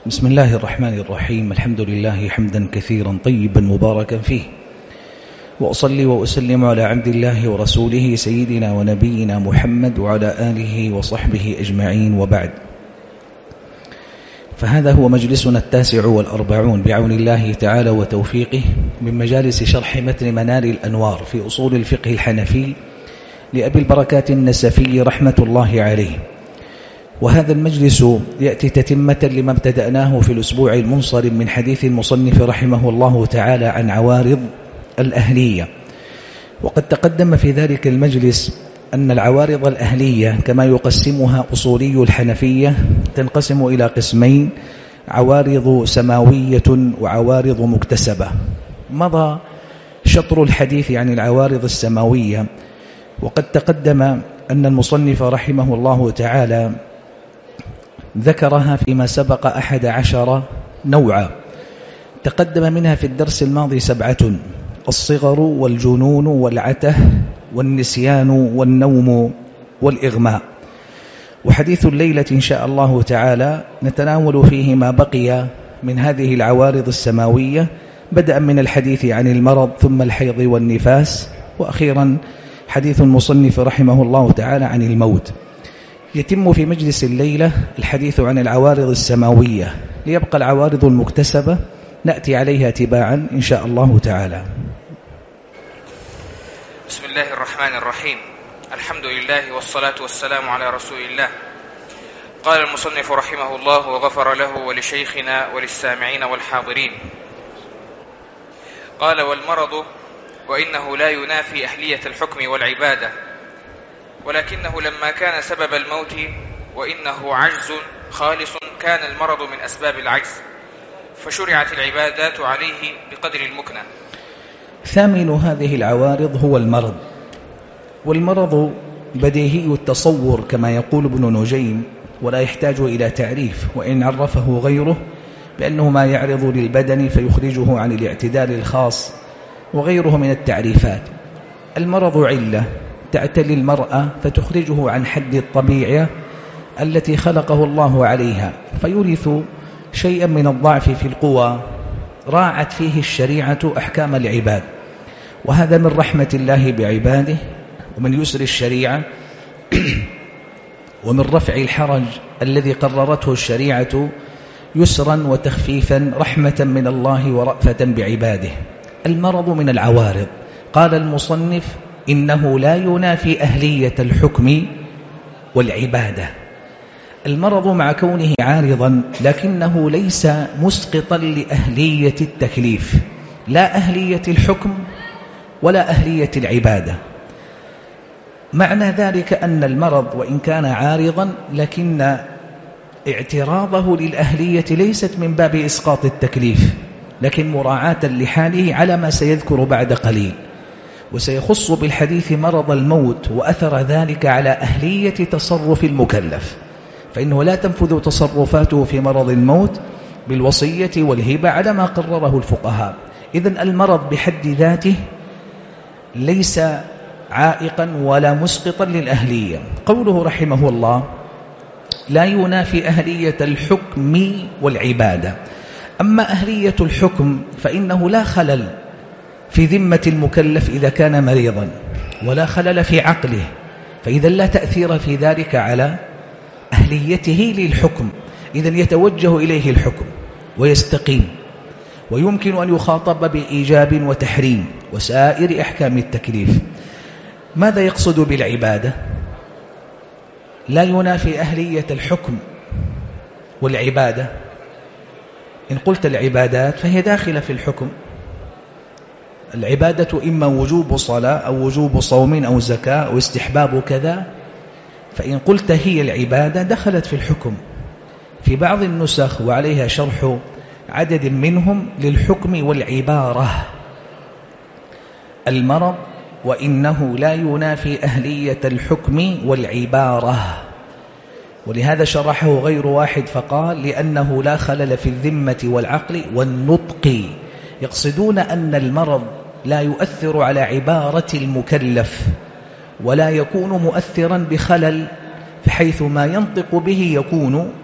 بسم الله الرحمن الرحيم. الحمد لله حمدا كثيرا طيبا مباركا فيه، وأصلي وأسلم على عبد الله ورسوله سيدنا ونبينا محمد وعلى آله وصحبه أجمعين، وبعد. فهذا هو مجلسنا 49 بعون الله تعالى وتوفيقه من مجالس شرح متن منار الأنوار في أصول الفقه الحنفي لأبي البركات النسفي رحمة الله عليه. وهذا المجلس يأتي تتمة لما ابتدأناه في الأسبوع المنصرم من حديث المصنف رحمه الله تعالى عن عوارض الأهلية. وقد تقدم في ذلك المجلس أن العوارض الأهلية كما يقسمها أصولي الحنفية تنقسم إلى قسمين: عوارض سماوية وعوارض مكتسبة. مضى شطر الحديث عن العوارض السماوية، وقد تقدم أن المصنف رحمه الله تعالى ذكرها فيما سبق 11 نوعا، تقدم منها في الدرس الماضي 7: الصغر والجنون والعته والنسيان والنوم والإغماء. وحديث الليلة إن شاء الله تعالى نتناول فيه ما بقي من هذه العوارض السماوية، بدءا من الحديث عن المرض ثم الحيض والنفاس، وأخيرا حديث المصنف رحمه الله تعالى عن الموت. يتم في مجلس الليلة الحديث عن العوارض السماوية، ليبقى العوارض المكتسبة نأتي عليها تباعا إن شاء الله تعالى. بسم الله الرحمن الرحيم. الحمد لله والصلاة والسلام على رسول الله. قال المصنف رحمه الله وغفر له ولشيخنا وللسامعين والحاضرين. قال: والمرض وإنه لا ينافي أهلية الحكم والعبادة، ولكنه لما كان سبب الموت وإنه عجز خالص كان المرض من أسباب العجز، فشرعت العبادات عليه بقدر المكنة. ثامن هذه العوارض هو المرض. والمرض بديهي التصور كما يقول ابن نجيم، ولا يحتاج إلى تعريف، وإن عرفه غيره بأنه ما يعرض للبدن فيخرجه عن الاعتدال الخاص وغيره من التعريفات. المرض علة تعتلي المرأة فتخرجه عن حد الطبيعة التي خلقه الله عليها، فيورث شيئا من الضعف في القوى راعت فيه الشريعة أحكام العباد. وهذا من رحمة الله بعباده ومن يسر الشريعة ومن رفع الحرج الذي قررته الشريعة يسرا وتخفيفا، رحمة من الله ورأفة بعباده. المرض من العوارض. قال المصنف: إنه لا ينافي أهلية الحكم والعبادة. المرض مع كونه عارضا لكنه ليس مسقطا لأهلية التكليف، لا أهلية الحكم ولا أهلية العبادة. معنى ذلك أن المرض وإن كان عارضا لكن اعتراضه للأهلية ليست من باب إسقاط التكليف، لكن مراعاة لحاله على ما سيذكر بعد قليل. وسيخص بالحديث مرض الموت وأثر ذلك على أهلية تصرف المكلف، فإنه لا تنفذ تصرفاته في مرض الموت بالوصية والهبة على ما قرره الفقهاء. إذن المرض بحد ذاته ليس عائقا ولا مسقطا للأهلية. قوله رحمه الله: لا ينافي أهلية الحكم والعبادة. أما أهلية الحكم فإنه لا خلل في ذمة المكلف إذا كان مريضا، ولا خلل في عقله، فإذا لا تأثير في ذلك على أهليته للحكم. إذن يتوجه إليه الحكم ويستقيم، ويمكن أن يخاطب بإيجاب وتحريم وسائر أحكام التكليف. ماذا يقصد بالعبادة؟ لا ينافي أهلية الحكم والعبادة. إن قلت العبادات فهي داخلة في الحكم. العبادة إما وجوب صلاة أو وجوب صوم أو زكاة أو استحباب كذا، فإن قلت هي العبادة دخلت في الحكم. في بعض النسخ وعليها شرح عدد منهم للحكم والعبارة: المرض وإنه لا ينافي أهلية الحكم والعبارة. ولهذا شرحه غير واحد فقال: لأنه لا خلل في الذمة والعقل والنطق. يقصدون أن المرض لا يؤثر على عبارة المكلف، ولا يكون مؤثرا بخلل، بحيث ما ينطق به يكون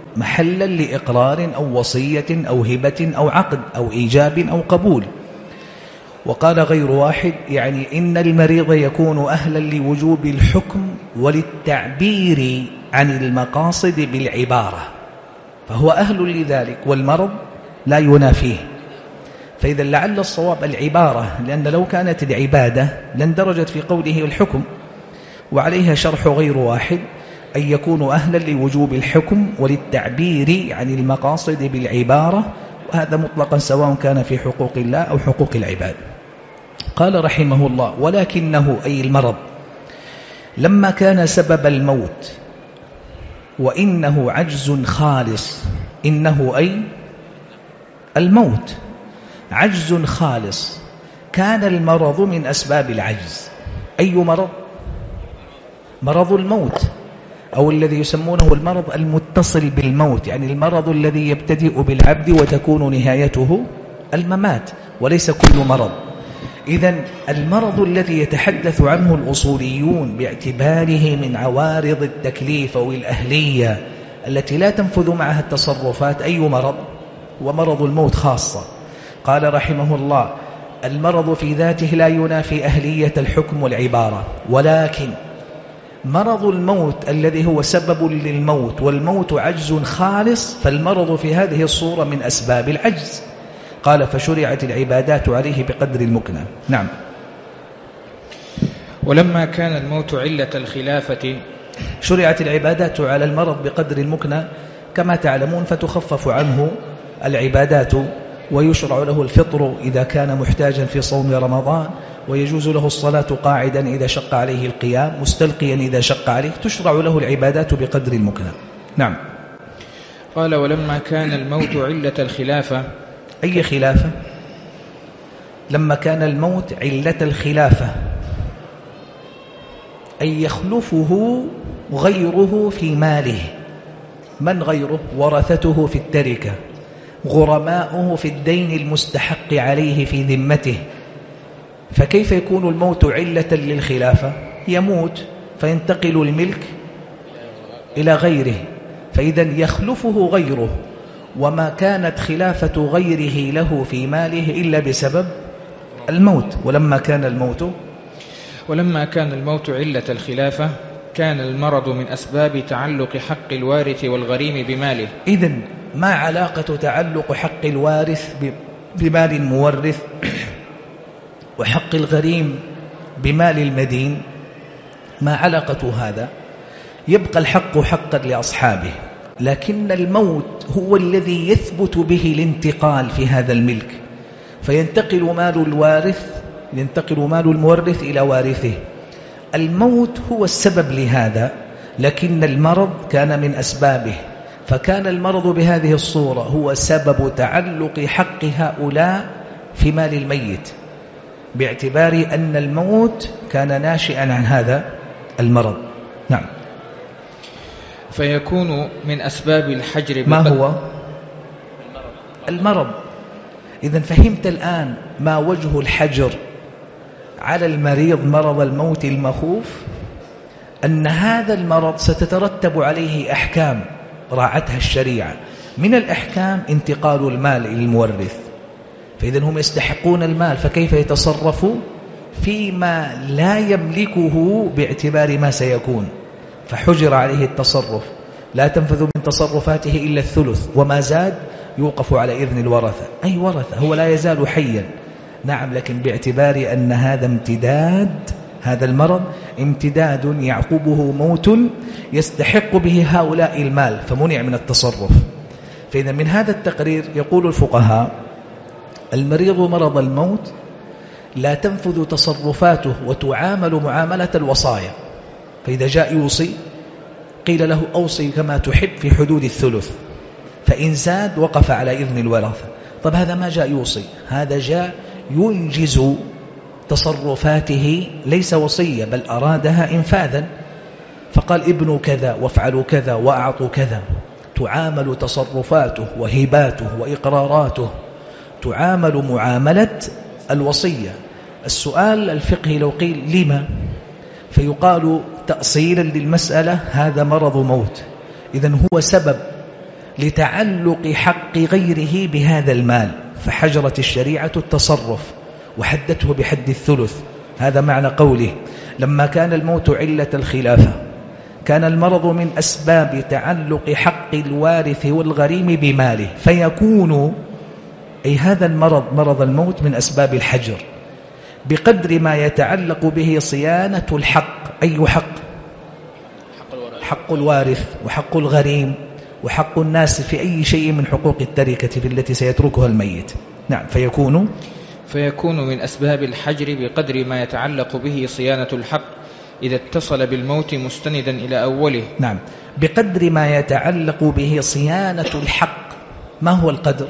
محلا لإقرار أو وصية أو هبة أو عقد أو إيجاب أو قبول. وقال غير واحد يعني إن المريض يكون أهلا لوجوب الحكم وللتعبير عن المقاصد بالعبارة، فهو أهل لذلك، والمرض لا ينافيه. فإذا لعل الصواب العبارة، لأن لو كانت العبادة لاندرجت في قوله الحكم، وعليها شرح غير واحد أن يكون أهلا لوجوب الحكم وللتعبير عن المقاصد بالعبارة، وهذا مطلقا سواء كان في حقوق الله أو حقوق العباد. قال رحمه الله: ولكنه أي المرض لما كان سبب الموت وإنه عجز خالص، إنه أي الموت عجز خالص، كان المرض من أسباب العجز. أي مرض؟ مرض الموت، أو الذي يسمونه المرض المتصل بالموت، يعني المرض الذي يبتدئ بالعبد وتكون نهايته الممات، وليس كل مرض. إذن المرض الذي يتحدث عنه الأصوليون باعتباره من عوارض التكليف أو الأهلية التي لا تنفذ معها التصرفات، أي مرض؟ ومرض الموت خاصة. قال رحمه الله: المرض في ذاته لا ينافي أهلية الحكم والعبارة، ولكن مرض الموت الذي هو سبب للموت، والموت عجز خالص، فالمرض في هذه الصورة من أسباب العجز. قال: فشرعت العبادات عليه بقدر المكنة. نعم. ولما كان الموت علة الخلافة، شرعت العبادات على المرض بقدر المكنة كما تعلمون، فتخفف عنه العبادات، ويشرع له الفطر إذا كان محتاجا في صوم رمضان، ويجوز له الصلاة قاعدا إذا شق عليه القيام، مستلقيا إذا شق عليه، تشرع له العبادات بقدر المكنة. نعم. قال: ولما كان الموت علة الخلافة. أي خلافة؟ لما كان الموت علة الخلافة أي يخلفه غيره في ماله. من غيره؟ ورثته في التركة، غرماؤه في الدين المستحق عليه في ذمته. فكيف يكون الموت علة للخلافة؟ يموت فينتقل الملك إلى غيره، فإذا يخلفه غيره، وما كانت خلافة غيره له في ماله إلا بسبب الموت. ولما كان الموت علة الخلافة، كان المرض من أسباب تعلق حق الوارث والغريم بماله. إذن ما علاقة تعلق حق الوارث بمال المورث وحق الغريم بمال المدين؟ ما علاقة هذا؟ يبقى الحق حقا لأصحابه، لكن الموت هو الذي يثبت به الانتقال في هذا الملك، فينتقل مال المورث إلى وارثه. الموت هو السبب لهذا، لكن المرض كان من أسبابه، فكان المرض بهذه الصورة هو سبب تعلق حق هؤلاء في مال الميت، باعتبار أن الموت كان ناشئا عن هذا المرض. نعم. فيكون من أسباب الحجر. ما هو المرض؟ إذن فهمت الآن ما وجه الحجر على المريض مرض الموت المخوف؟ أن هذا المرض ستترتب عليه أحكام راعتها الشريعة. من الأحكام انتقال المال إلى المورث، فإذن هم يستحقون المال، فكيف يتصرفوا فيما لا يملكه باعتبار ما سيكون؟ فحجر عليه التصرف، لا تنفذ من تصرفاته إلا الثلث، وما زاد يوقف على إذن الورثة. أي ورثة؟ هو لا يزال حيا، نعم، لكن باعتبار أن هذا امتداد، هذا المرض امتداد يعقبه موت يستحق به هؤلاء المال، فمنع من التصرف. فإذا من هذا التقرير يقول الفقهاء: المريض مرض الموت لا تنفذ تصرفاته وتعامل معاملة الوصايا، فإذا جاء يوصي قيل له: أوصي كما تحب في حدود الثلث، فإن زاد وقف على إذن الورثة. طب هذا ما جاء يوصي، هذا جاء ينجز تصرفاته، ليس وصية بل أرادها إنفاذا، فقال: ابنوا كذا وافعلوا كذا وأعطوا كذا. تعامل تصرفاته وهباته وإقراراته تعامل معاملة الوصية. السؤال الفقهي لو قيل: لما؟ فيقال تأصيلا للمسألة: هذا مرض موت، إذن هو سبب لتعلق حق غيره بهذا المال، فحجرت الشريعة التصرف وحدته بحد الثلث. هذا معنى قوله لما كان الموت علة الخلافة كان المرض من أسباب تعلق حق الوارث والغريم بماله، فيكون أي هذا المرض مرض الموت من أسباب الحجر بقدر ما يتعلق به صيانة الحق. أي حق؟ حق الوارث وحق الغريم وحق الناس في أي شيء من حقوق التركة التي سيتركها الميت. نعم. فيكون من أسباب الحجر بقدر ما يتعلق به صيانة الحق إذا اتصل بالموت مستندا إلى أوله. نعم، بقدر ما يتعلق به صيانة الحق. ما هو القدر؟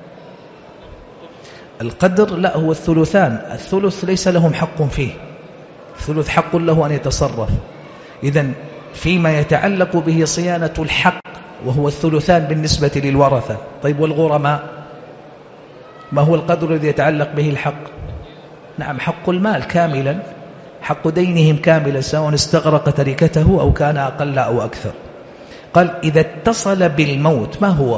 القدر لا هو الثلثان، الثلث ليس لهم حق فيه، الثلث حق له أن يتصرف. إذن فيما يتعلق به صيانة الحق وهو الثلثان بالنسبة للورثة. طيب والغرماء ما هو القدر الذي يتعلق به الحق؟ نعم، حق المال كاملا، حق دينهم كاملا سواء استغرق تركته أو كان أقل أو أكثر. قال إذا اتصل بالموت. ما هو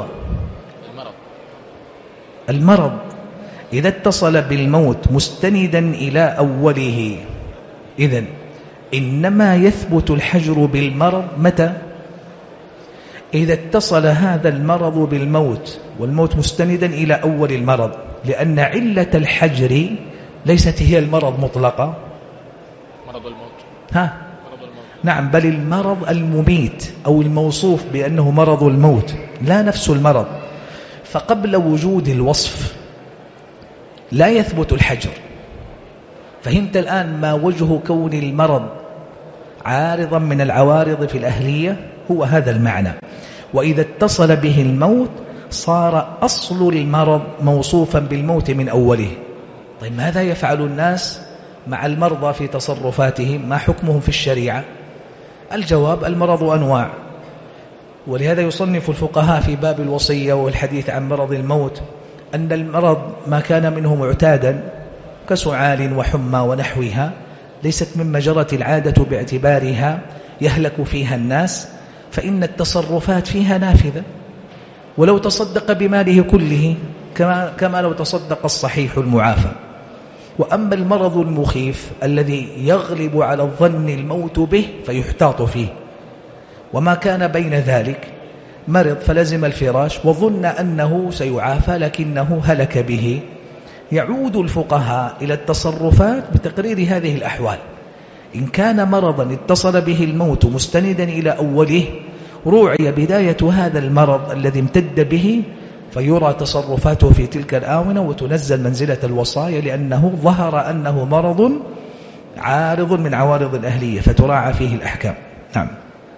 المرض؟ إذا اتصل بالموت مستندا إلى أوله. إذن إنما يثبت الحجر بالمرض متى؟ إذا اتصل هذا المرض بالموت والموت مستندا إلى أول المرض، لأن علة الحجر ليست هي المرض مطلقة، مرض الموت. مرض الموت. نعم، بل المرض المميت أو الموصوف بأنه مرض الموت لا نفس المرض. فقبل وجود الوصف لا يثبت الحجر. فهمت الآن ما وجه كون المرض عارضا من العوارض في الأهلية؟ هو هذا المعنى. وإذا اتصل به الموت صار أصل المرض موصوفا بالموت من أوله. طيب ماذا يفعل الناس مع المرضى في تصرفاتهم؟ ما حكمهم في الشريعة؟ الجواب المرض أنواع، ولهذا يصنف الفقهاء في باب الوصية والحديث عن مرض الموت أن المرض ما كان منه معتادا كسعال وحمى ونحوها ليست مما جرت العادة باعتبارها يهلك فيها الناس، فإن التصرفات فيها نافذة، ولو تصدق بماله كله كما لو تصدق الصحيح المعافى. وأما المرض المخيف الذي يغلب على الظن الموت به فيحتاط فيه، وما كان بين ذلك مرض فلزم الفراش وظن أنه سيعافى لكنه هلك به، يعود الفقهاء إلى التصرفات بتقرير هذه الأحوال. إن كان مرضا اتصل به الموت مستندا إلى أوله روعي بداية هذا المرض الذي امتد به، فيرى تصرفاته في تلك الآونة وتنزل منزلة الوصايا، لأنه ظهر أنه مرض عارض من عوارض الأهلية فتراعى فيه الأحكام. نعم.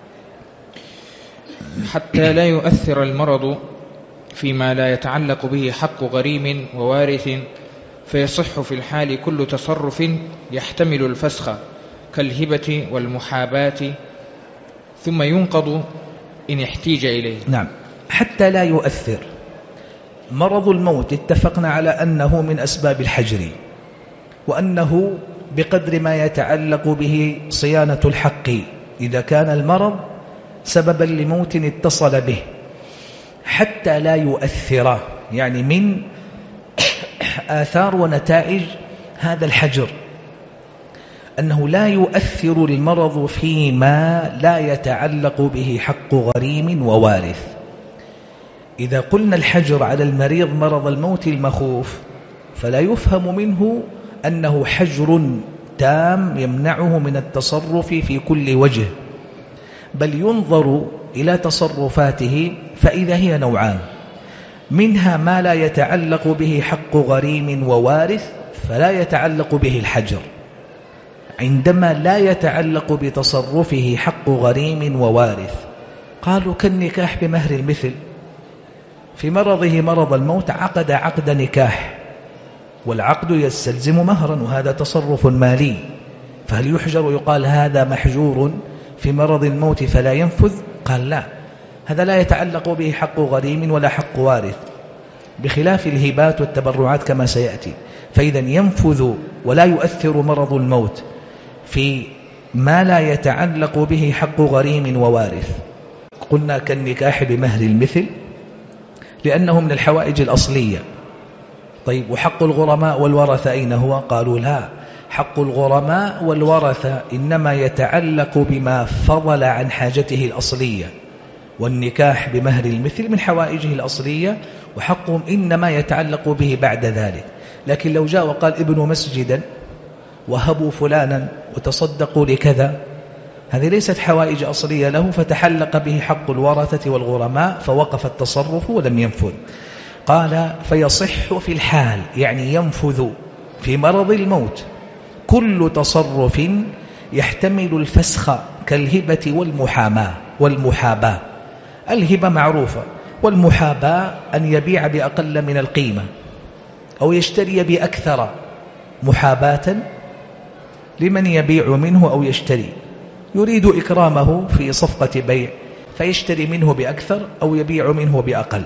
حتى لا يؤثر المرض فيما لا يتعلق به حق غريم ووارث، فيصح في الحال كل تصرف يحتمل الفسخ كالهبة والمحاباة، ثم ينقض إن احتيج إليه. نعم. حتى لا يؤثر. مرض الموت اتفقنا على أنه من أسباب الحجر، وأنه بقدر ما يتعلق به صيانة الحق إذا كان المرض سببا لموت اتصل به. حتى لا يؤثر يعني من آثار ونتائج هذا الحجر أنه لا يؤثر المرض فيما لا يتعلق به حق غريم ووارث. إذا قلنا الحجر على المريض مرض الموت المخوف فلا يفهم منه أنه حجر تام يمنعه من التصرف في كل وجه، بل ينظر إلى تصرفاته فإذا هي نوعان، منها ما لا يتعلق به حق غريم ووارث فلا يتعلق به الحجر، عندما لا يتعلق بتصرفه حق غريم ووارث قالوا كالنكاح بمهر المثل. في مرضه مرض الموت عقد نكاح، والعقد يستلزم مهرا وهذا تصرف مالي، فهل يحجر يقال هذا محجور في مرض الموت فلا ينفذ؟ قال لا، هذا لا يتعلق به حق غريم ولا حق وارث، بخلاف الهبات والتبرعات كما سيأتي. فإذا ينفذ ولا يؤثر مرض الموت في ما لا يتعلق به حق غريم ووارث. قلنا كالنكاح بمهر المثل لأنه من الحوائج الأصلية. طيب وحق الغرماء والورثة أين هو؟ قالوا لا، حق الغرماء والورثة إنما يتعلق بما فضل عن حاجته الأصلية، والنكاح بمهر المثل من حوائجه الأصلية، وحقهم إنما يتعلق به بعد ذلك. لكن لو جاء وقال ابنوا مسجدا وهبوا فلانا وتصدقوا لكذا، هذه ليست حوائج أصلية له، فتحلق به حق الورثة والغرماء فوقف التصرف ولم ينفذ. قال فيصح في الحال، يعني ينفذ في مرض الموت كل تصرف يحتمل الفسخ كالهبة والمحاباة. الهبة معروفة، والمحاباة أن يبيع بأقل من القيمة أو يشتري بأكثر، محاباة لمن يبيع منه أو يشتري، يريد إكرامه في صفقة بيع فيشتري منه بأكثر أو يبيع منه بأقل.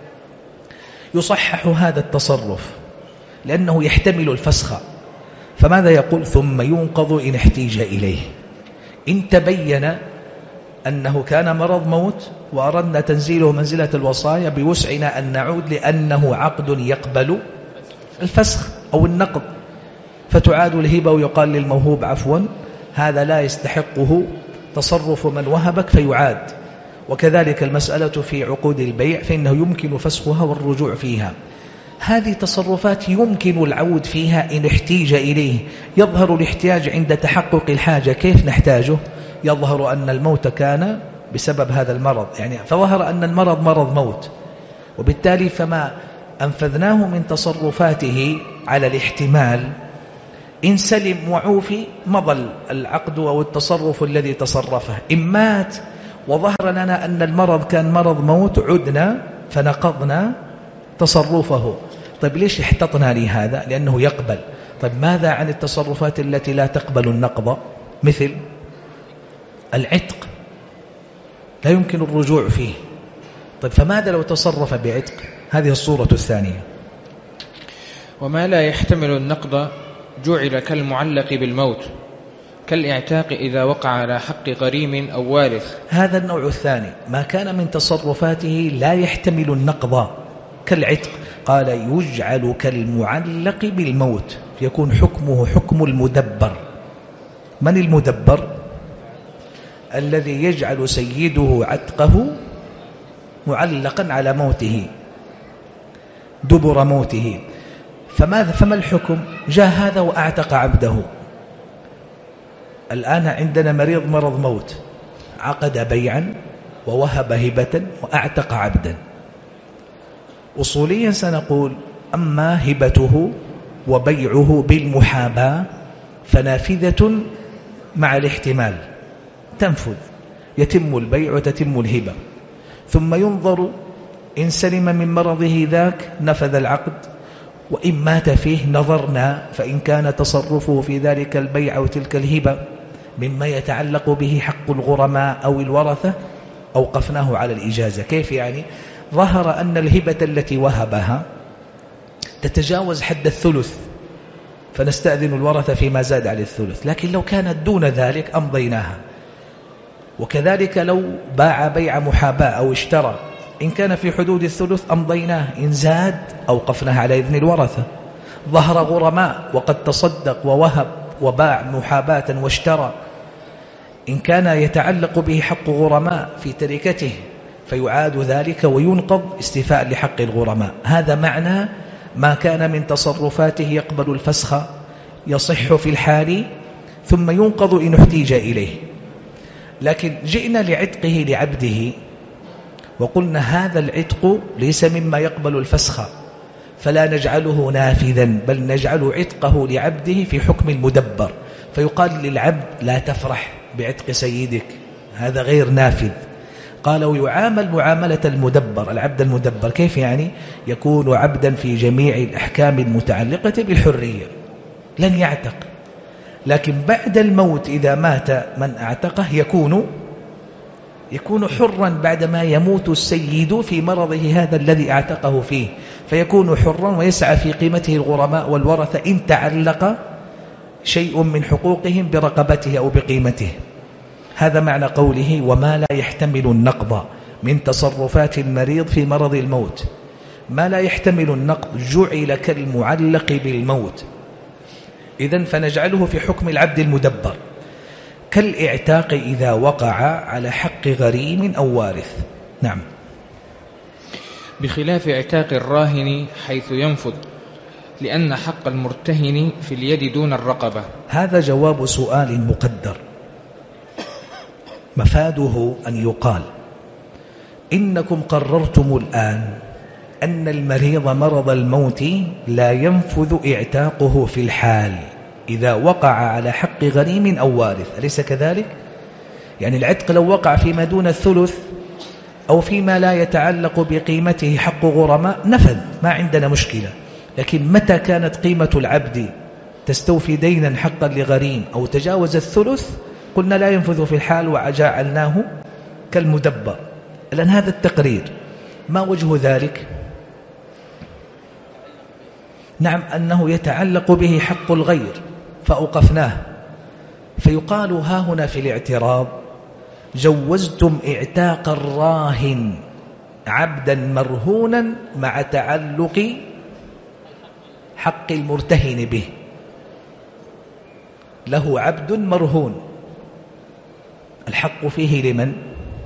يصحح هذا التصرف لأنه يحتمل الفسخ. فماذا يقول؟ ثم ينقض إن احتيج إليه. إن تبين أنه كان مرض موت وأردنا تنزيله منزلة الوصايا، بوسعنا أن نعود لأنه عقد يقبل الفسخ أو النقض، فتعاد الهبة ويقال للموهوب عفوا هذا لا يستحقه تصرف من وهبك فيعاد. وكذلك المسألة في عقود البيع فإنه يمكن فسخها والرجوع فيها. هذه تصرفات يمكن العود فيها إن احتيج إليه. يظهر الاحتياج عند تحقق الحاجة. كيف نحتاجه؟ يظهر أن الموت كان بسبب هذا المرض، يعني فظهر أن المرض مرض موت، وبالتالي فما أنفذناه من تصرفاته على الاحتمال إن سلم وعوفي مضى العقد أو التصرف الذي تصرفه. إن مات وظهر لنا أن المرض كان مرض موت عدنا فنقضنا تصرفه. طيب ليش احتطنا لهذا؟ لأنه يقبل. طيب ماذا عن التصرفات التي لا تقبل النقض؟ مثل العتق لا يمكن الرجوع فيه. طيب فماذا لو تصرف بعتق؟ هذه الصورة الثانية. وما لا يحتمل النقض جعل كالمعلق بالموت، كالاعتاق إذا وقع على حق غريم أو وارث. هذا النوع الثاني، ما كان من تصرفاته لا يحتمل النقض كالعتق، قال يجعل كالمعلق بالموت، يكون حكمه حكم المدبر. من المدبر؟ الذي يجعل سيده عتقه معلقا على موته دبر موته. فما الحكم؟ جاء هذا وأعتق عبده. الآن عندنا مريض مرض موت، عقد بيعا ووهب هبة وأعتق عبدا. أصوليا سنقول أما هبته وبيعه بالمحاباة فنافذة مع الاحتمال، تنفذ، يتم البيع وتتم الهبة، ثم ينظر إن سلم من مرضه ذاك نفذ العقد، وإن مات فيه نظرنا، فإن كان تصرفه في ذلك البيع أو تلك الهبة مما يتعلق به حق الغرماء أو الورثة أوقفناه على الإجازة. كيف يعني؟ ظهر أن الهبة التي وهبها تتجاوز حد الثلث، فنستأذن الورثة فيما زاد على الثلث، لكن لو كانت دون ذلك أمضيناها. وكذلك لو باع بيع محاباة أو اشترى، إن كان في حدود الثلث أمضيناه، إن زاد أوقفناه على إذن الورثة. ظهر غرماء وقد تصدق ووهب وباع محاباة واشترى، إن كان يتعلق به حق غرماء في تركته فيعاد ذلك وينقض استيفاء لحق الغرماء. هذا معنى ما كان من تصرفاته يقبل الفسخ، يصح في الحال ثم ينقض إن احتيج إليه. لكن جئنا لعتقه لعبده وقلنا هذا العتق ليس مما يقبل الفسخ، فلا نجعله نافذا، بل نجعل عتقه لعبده في حكم المدبر، فيقال للعبد لا تفرح بعتق سيدك، هذا غير نافذ. قال ويعامل معاملة المدبر، العبد المدبر. كيف يعني؟ يكون عبدا في جميع الأحكام المتعلقة بالحرية، لن يعتق، لكن بعد الموت إذا مات من أعتقه يكون حرا بعدما يموت السيد في مرضه هذا الذي أعتقه فيه، فيكون حرا ويسعى في قيمته الغرماء والورثة إن تعلق شيء من حقوقهم برقبته أو بقيمته. هذا معنى قوله وما لا يحتمل النقض من تصرفات المريض في مرض الموت، ما لا يحتمل النقض جعل كالمعلق بالموت، إذن فنجعله في حكم العبد المدبر، كالإعتاق إذا وقع على حق غريم أو وارث. نعم. بخلاف اعتاق الراهن حيث ينفذ، لأن حق المرتهن في اليد دون الرقبة. هذا جواب سؤال مقدر، مفاده أن يقال إنكم قررتم الآن أن المريض مرض الموت لا ينفذ اعتاقه في الحال إذا وقع على حق غريم أو وارث، أليس كذلك؟ يعني العتق لو وقع فيما دون الثلث أو فيما لا يتعلق بقيمته حق غرماء نفذ، ما عندنا مشكلة. لكن متى كانت قيمة العبد تستوفي دينا حقا لغريم أو تجاوز الثلث قلنا لا ينفذ في الحال وجعلناه كالمدبر. لأن هذا التقرير ما وجه ذلك؟ نعم، أنه يتعلق به حق الغير فأوقفناه، فيقال ها هنا في الاعتراض جوزتم اعتاق الراهن عبدا مرهونا مع تعلق حق المرتهن به. له عبد مرهون، الحق فيه لمن؟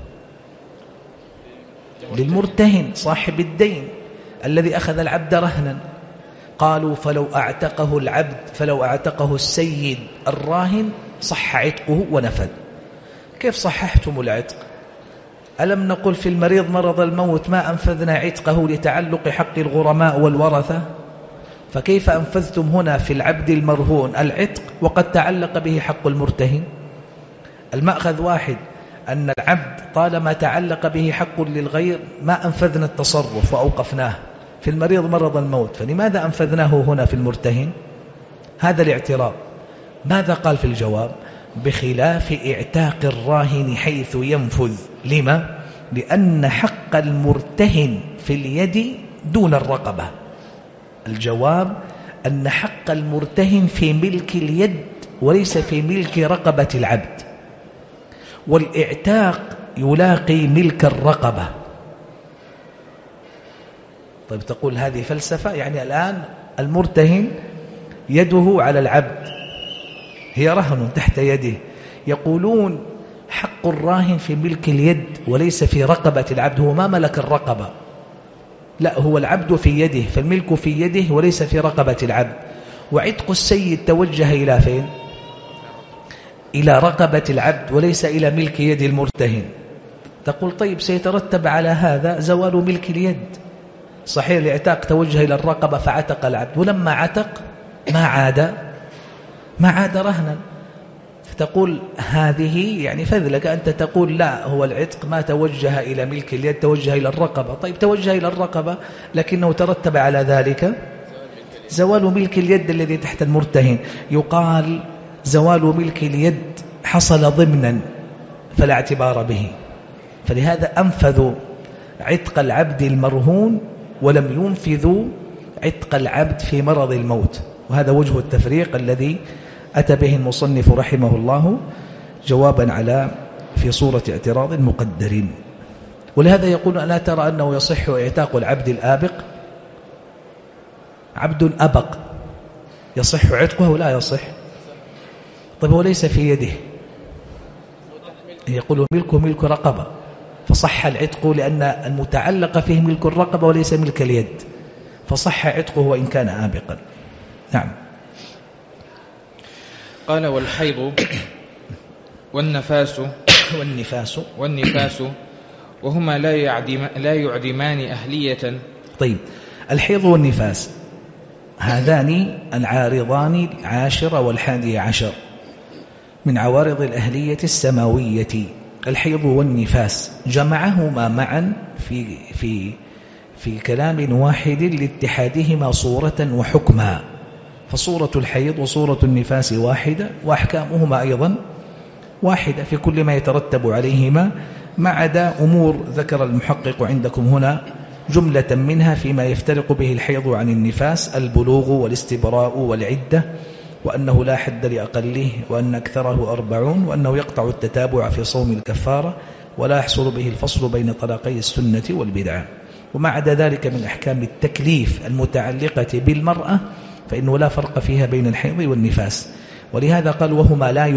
للمرتهن صاحب الدين الذي أخذ العبد رهنا. قالوا فلو أعتقه السيد الراهن صح عتقه ونفذ. كيف صححتم العتق؟ ألم نقل في المريض مرض الموت ما أنفذنا عتقه لتعلق حق الغرماء والورثة؟ فكيف أنفذتم هنا في العبد المرهون العتق وقد تعلق به حق المرتهن؟ المأخذ واحد، أن العبد طالما تعلق به حق للغير ما أنفذنا التصرف وأوقفناه. في المريض مرض الموت فلماذا أنفذناه هنا في المرتهن؟ هذا الاعتراض. ماذا قال في الجواب؟ بخلاف اعتاق الراهن حيث ينفذ. لما؟ لأن حق المرتهن في اليد دون الرقبة. الجواب أن حق المرتهن في ملك اليد وليس في ملك رقبة العبد، والاعتاق يلاقي ملك الرقبة. طيب تقول هذه فلسفة، يعني الآن المرتهن يده على العبد، هي رهن تحت يده، يقولون حق الراهن في ملك اليد وليس في رقبة العبد، هو ما ملك الرقبة، لا هو العبد في يده، فالملك في يده وليس في رقبة العبد. وعتق السيد توجه إلى فين؟ إلى رقبة العبد وليس إلى ملك يد المرتهن. تقول طيب سيترتب على هذا زوال ملك اليد. صحيح الاعتاق توجه إلى الرقبة فعتق العبد، ولما عتق ما عاد رهنا. فتقول هذه يعني فذلك أنت تقول لا، هو العتق ما توجه إلى ملك اليد، توجه إلى الرقبة. طيب توجه إلى الرقبة لكنه ترتب على ذلك زوال ملك اليد الذي تحت المرتهن. يقال زوال ملك اليد حصل ضمنا فلا اعتبار به، فلهذا أنفذوا عتق العبد المرهون ولم ينفذوا عتق العبد في مرض الموت. وهذا وجه التفريق الذي أتى به المصنف رحمه الله جوابا على في صورة اعتراض مقدر. ولهذا يقول ألا ترى أنه يصح اعتاق العبد الآبق؟ عبد أبق يصح عتقه ولا يصح؟ طيب هو ليس في يده، يقول ملكه ملك رقبة، فصح العتق لأن المتعلق فيه ملك الرقبة وليس ملك اليد، فصح عتقه وإن كان آبقا. نعم. قال والحيض والنفاس وهما لا يعدمان أهلية. طيب الحيض والنفاس هذان العارضان 10 و11 من عوارض الأهلية السماوية. الحيض والنفاس جمعهما معا في كلام واحد لاتحادهما صورة وحكما، فصورة الحيض وصورة النفاس واحدة وأحكامهما أيضا واحدة في كل ما يترتب عليهما، ما عدا أمور ذكر المحقق عندكم هنا جملة منها فيما يفترق به الحيض عن النفاس: البلوغ والاستبراء والعدة، وأنه لا حد لأقله، وأن أكثره 40، وأنه يقطع التتابع في صوم الكفارة، ولا يحصل به الفصل بين طلاقي السنة والبدعة. وما عدا ذلك من أحكام التكليف المتعلقة بالمرأة فإنه لا فرق فيها بين الحيض والنفاس. ولهذا قال وهما لا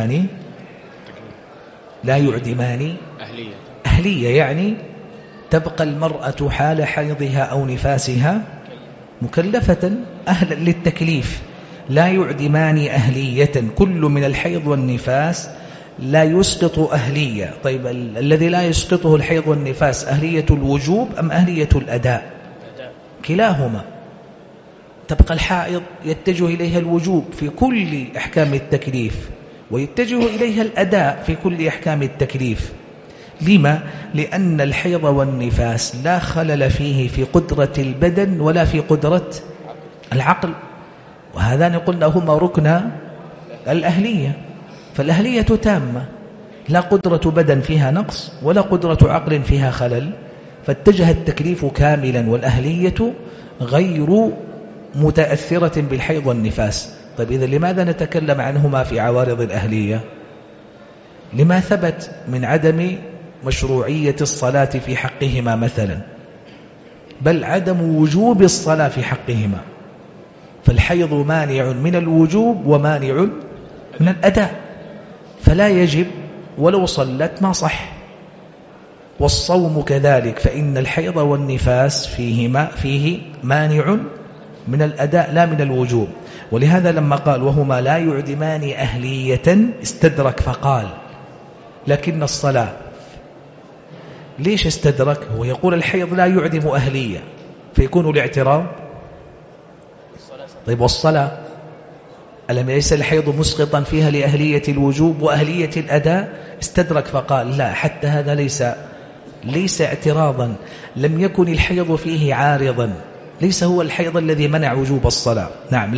يعدمان أهلية، يعني تبقى المرأة حال حيضها أو نفاسها مكلفة أهلا للتكليف، لا يعدمان أهلية. كل من الحيض والنفاس لا يسقط أهلية. طيب الذي لا يسقطه الحيض والنفاس أهلية الوجوب أم أهلية الأداء؟ كلاهما. تبقى الحائض يتجه إليها الوجوب في كل أحكام التكليف، ويتجه إليها الأداء في كل أحكام التكليف. لما؟ لأن الحيض والنفاس لا خلل فيه في قدرة البدن ولا في قدرة العقل، وهذان قلنا هما ركن الأهلية. فالأهلية تامة، لا قدرة بدن فيها نقص ولا قدرة عقل فيها خلل، فاتجه التكليف كاملا، والأهلية غير متأثرة بالحيض والنفاس. طيب إذن لماذا نتكلم عنهما في عوارض الأهلية؟ لما ثبت من عدم مشروعية الصلاة في حقهما مثلا، بل عدم وجوب الصلاة في حقهما. فالحيض مانع من الوجوب ومانع من الأداء، فلا يجب ولو صلت ما صح. والصوم كذلك، فإن الحيض والنفاس فيه مانع من الأداء لا من الوجوب. ولهذا لما قال وهما لا يعدمان أهلية استدرك فقال لكن الصلاة. ليش استدرك؟ هو يقول الحيض لا يعدم أهلية فيكون الاعتراض. طيب والصلاة ألم ليس الحيض مسقطا فيها لأهلية الوجوب وأهلية الأداء؟ استدرك فقال لا، حتى هذا ليس اعتراضا، لم يكن الحيض فيه عارضا، ليس هو الحيض الذي منع وجوب الصلاة. نعم،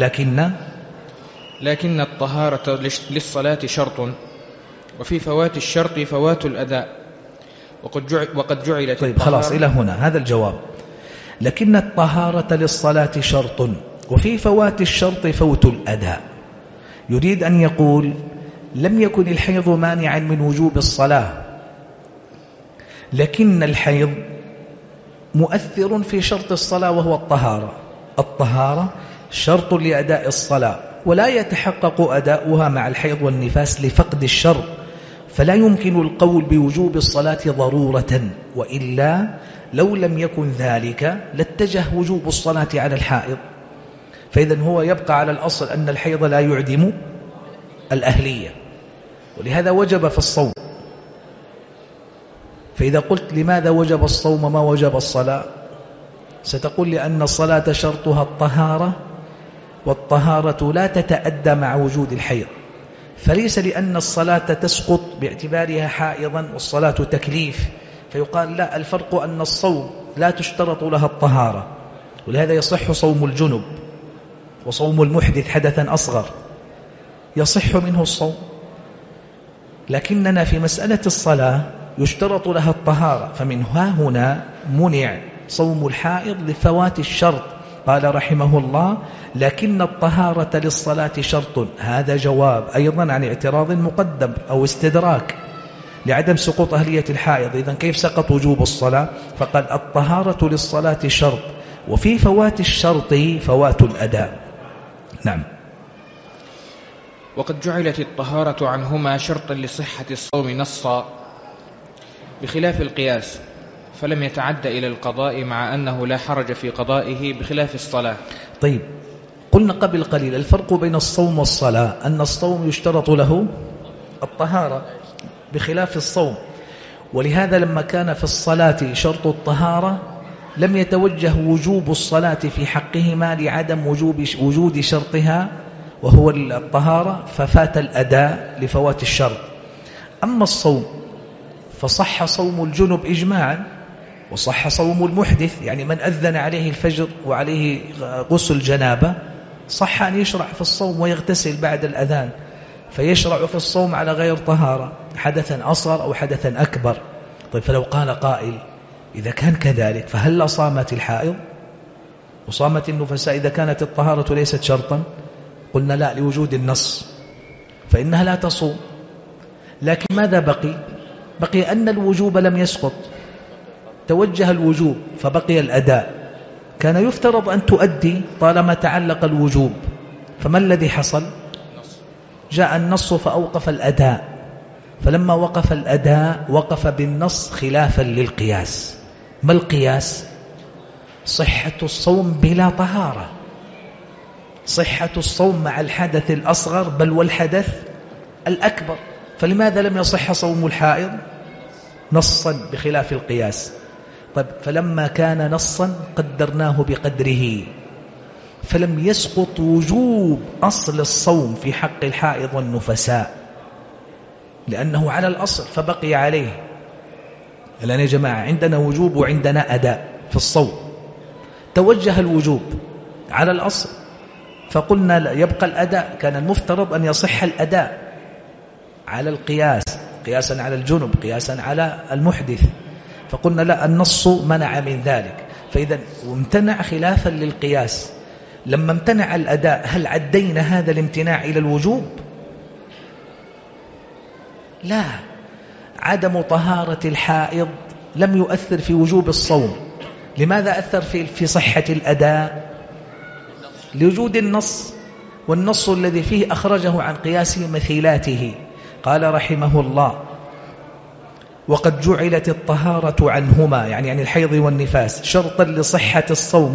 لكن الطهارة للصلاة شرط، وفي فوات الشرط فوات الأداء، وقد جعلت. طيب خلاص إلى هنا هذا الجواب. لكن الطهارة للصلاة شرط، وفي فوات الشرط فوت الأداء. يريد أن يقول لم يكن الحيض مانعا من وجوب الصلاة، لكن الحيض مؤثر في شرط الصلاة وهو الطهارة. الطهارة شرط لأداء الصلاة، ولا يتحقق أداؤها مع الحيض والنفاس لفقد الشرط، فلا يمكن القول بوجوب الصلاة ضرورة، وإلا لو لم يكن ذلك لاتجه وجوب الصلاة على الحائض. فإذن هو يبقى على الأصل أن الحيض لا يعدم الأهلية، ولهذا وجب في الصوم. فإذا قلت لماذا وجب الصوم ما وجب الصلاة، ستقول لأن الصلاة شرطها الطهارة، والطهارة لا تتأدى مع وجود الحيض، فليس لأن الصلاة تسقط باعتبارها حائضا والصلاة تكليف فيقال لا، الفرق أن الصوم لا تشترط لها الطهارة، ولهذا يصح صوم الجنب وصوم المحدث حدثا أصغر يصح منه الصوم. لكننا في مسألة الصلاة يشترط لها الطهارة، فمن هنا منع صوم الحائض لفوات الشرط. قال رحمه الله لكن الطهارة للصلاة شرط. هذا جواب أيضا عن اعتراض مقدم أو استدراك لعدم سقوط أهلية الحائض. إذن كيف سقط وجوب الصلاة؟ فقال الطهارة للصلاة شرط، وفي فوات الشرط فوات الأداء. نعم. وقد جعلت الطهارة عنهما شرطا لصحة الصوم نصا، بخلاف القياس، فلم يتعد إلى القضاء مع أنه لا حرج في قضائه بخلاف الصلاة. طيب، قلنا قبل قليل الفرق بين الصوم والصلاة أن الصوم يشترط له الطهارة بخلاف الصوم، ولهذا لما كان في الصلاة شرط الطهارة لم يتوجه وجوب الصلاة في حقهما لعدم وجود شرطها وهو الطهارة، ففات الأداء لفوات الشرط. أما الصوم فصح صوم الجنب إجماعا، وصح صوم المحدث، يعني من أذن عليه الفجر وعليه غسل جنابة صح أن يشرع في الصوم ويغتسل بعد الأذان، فيشرع في الصوم على غير طهارة حدثا أصغر أو حدثا أكبر. طيب، فلو قال قائل إذا كان كذلك فهل صامت الحائض وصامت النفساء إذا كانت الطهارة ليست شرطا؟ قلنا لا، لوجود النص فإنها لا تصوم. لكن ماذا بقي أن الوجوب لم يسقط، توجه الوجوب فبقي الأداء، كان يفترض أن تؤدي طالما تعلق الوجوب، فما الذي حصل؟ جاء النص فأوقف الأداء، فلما وقف الأداء وقف بالنص خلافا للقياس. ما القياس؟ صحة الصوم بلا طهارة، صحة الصوم مع الحدث الأصغر بل والحدث الأكبر، فلماذا لم يصح صوم الحائض؟ نصا بخلاف القياس. طيب فلما كان نصا قدرناه بقدره، فلم يسقط وجوب أصل الصوم في حق الحائض والنفساء لأنه على الأصل فبقي عليه. الآن يا جماعة عندنا وجوب وعندنا أداء في الصوم، توجه الوجوب على الأصل فقلنا لا يبقى الأداء، كان المفترض أن يصح الأداء على القياس، قياسا على الجنب، قياسا على المحدث، فقلنا لا، النص منع من ذلك، فإذا امتنع خلافا للقياس. لما امتنع الأداء هل عدينا هذا الامتناع إلى الوجوب؟ لا، عدم طهارة الحائض لم يؤثر في وجوب الصوم. لماذا أثر في صحة الأداء؟ لوجود النص، والنص الذي فيه أخرجه عن قياس مثيلاته. قال رحمه الله: وقد جعلت الطهارة عنهما، يعني عن الحيض والنفاس، شرطا لصحة الصوم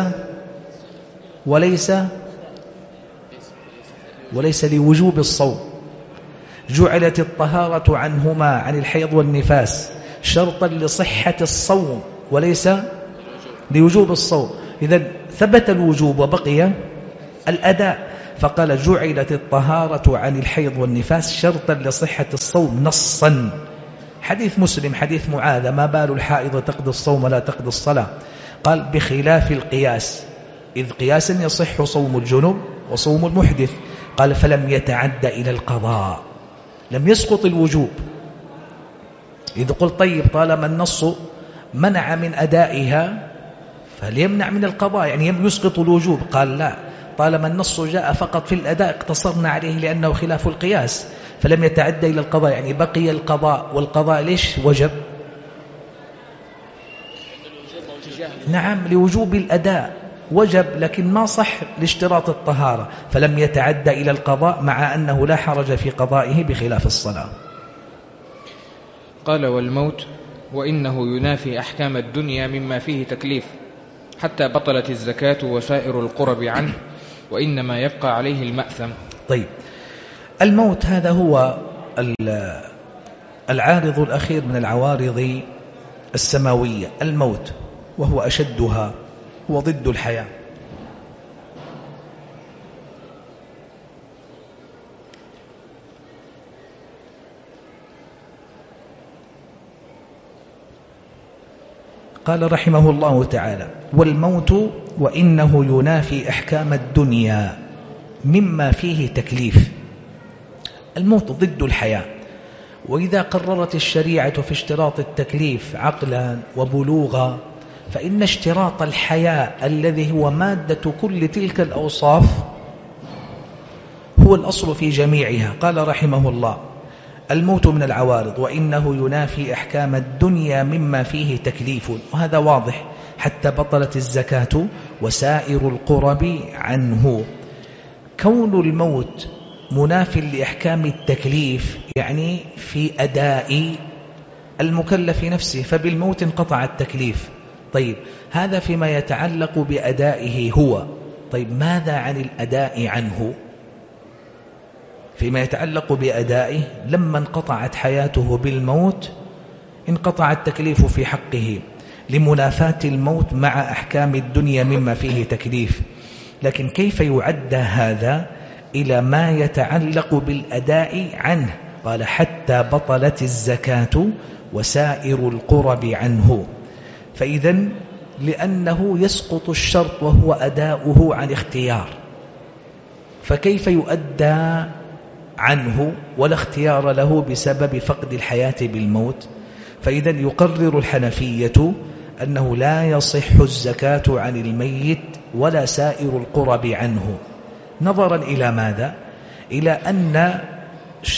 وليس لوجوب الصوم. جعلت الطهارة عنهما، عن الحيض والنفاس، شرطا لصحة الصوم وليس لوجوب الصوم. إذن ثبت الوجوب وبقي الأداء، فقال جعلت الطهارة عن الحيض والنفاس شرطا لصحة الصوم نصا. حديث مسلم، حديث معاذ: ما بال الحائض تقضي الصوم ولا تقضي الصلاة؟ قال: بخلاف القياس، إذ قياسا يصح صوم الجنوب وصوم المحدث. قال: فلم يتعد إلى القضاء، لم يسقط الوجوب. إذا قلت طيب طالما النص منع من أدائها فليمنع من القضاء، يعني يسقط الوجوب. قال: لا، طالما النص جاء فقط في الأداء اقتصرنا عليه لأنه خلاف القياس، فلم يتعدى إلى القضاء، يعني بقي القضاء. والقضاء ليش وجب؟ نعم، لوجوب الأداء وجب، لكن ما صح لاشتراط الطهارة، فلم يتعدى إلى القضاء، مع أنه لا حرج في قضائه بخلاف الصلاة. قال: والموت وإنه ينافي أحكام الدنيا مما فيه تكليف، حتى بطلت الزكاة وسائر القرب عنه، وإنما يبقى عليه المأثم. طيب، الموت هذا هو العارض الأخير من العوارض السماوية، الموت، وهو أشدها، هو ضد الحياة. قال رحمه الله تعالى: والموت وإنه ينافي أحكام الدنيا مما فيه تكليف. الموت ضد الحياة، وإذا قررت الشريعة في اشتراط التكليف عقلا وبلوغا، فإن اشتراط الحياة الذي هو مادة كل تلك الأوصاف هو الأصل في جميعها. قال رحمه الله: الموت من العوارض وإنه ينافي أحكام الدنيا مما فيه تكليف، وهذا واضح، حتى بطلت الزكاة وسائر القرب عنه. كون الموت مناف لأحكام التكليف يعني في أداء المكلف نفسه، فبالموت انقطع التكليف. طيب، هذا فيما يتعلق بأدائه هو. طيب، ماذا عن الأداء عنه؟ فيما يتعلق بأدائه، لما انقطعت حياته بالموت انقطع التكليف في حقه لمنافاة الموت مع أحكام الدنيا مما فيه تكليف. لكن كيف يعد هذا إلى ما يتعلق بالأداء عنه؟ قال: حتى بطلت الزكاة وسائر القرب عنه. فإذن لأنه يسقط الشرط وهو أداؤه عن اختيار، فكيف يؤدى عنه ولا اختيار له بسبب فقد الحياة بالموت؟ فإذن يقرر الحنفية أنه لا يصح الزكاة عن الميت ولا سائر القرب عنه، نظرا إلى ماذا؟ إلى أن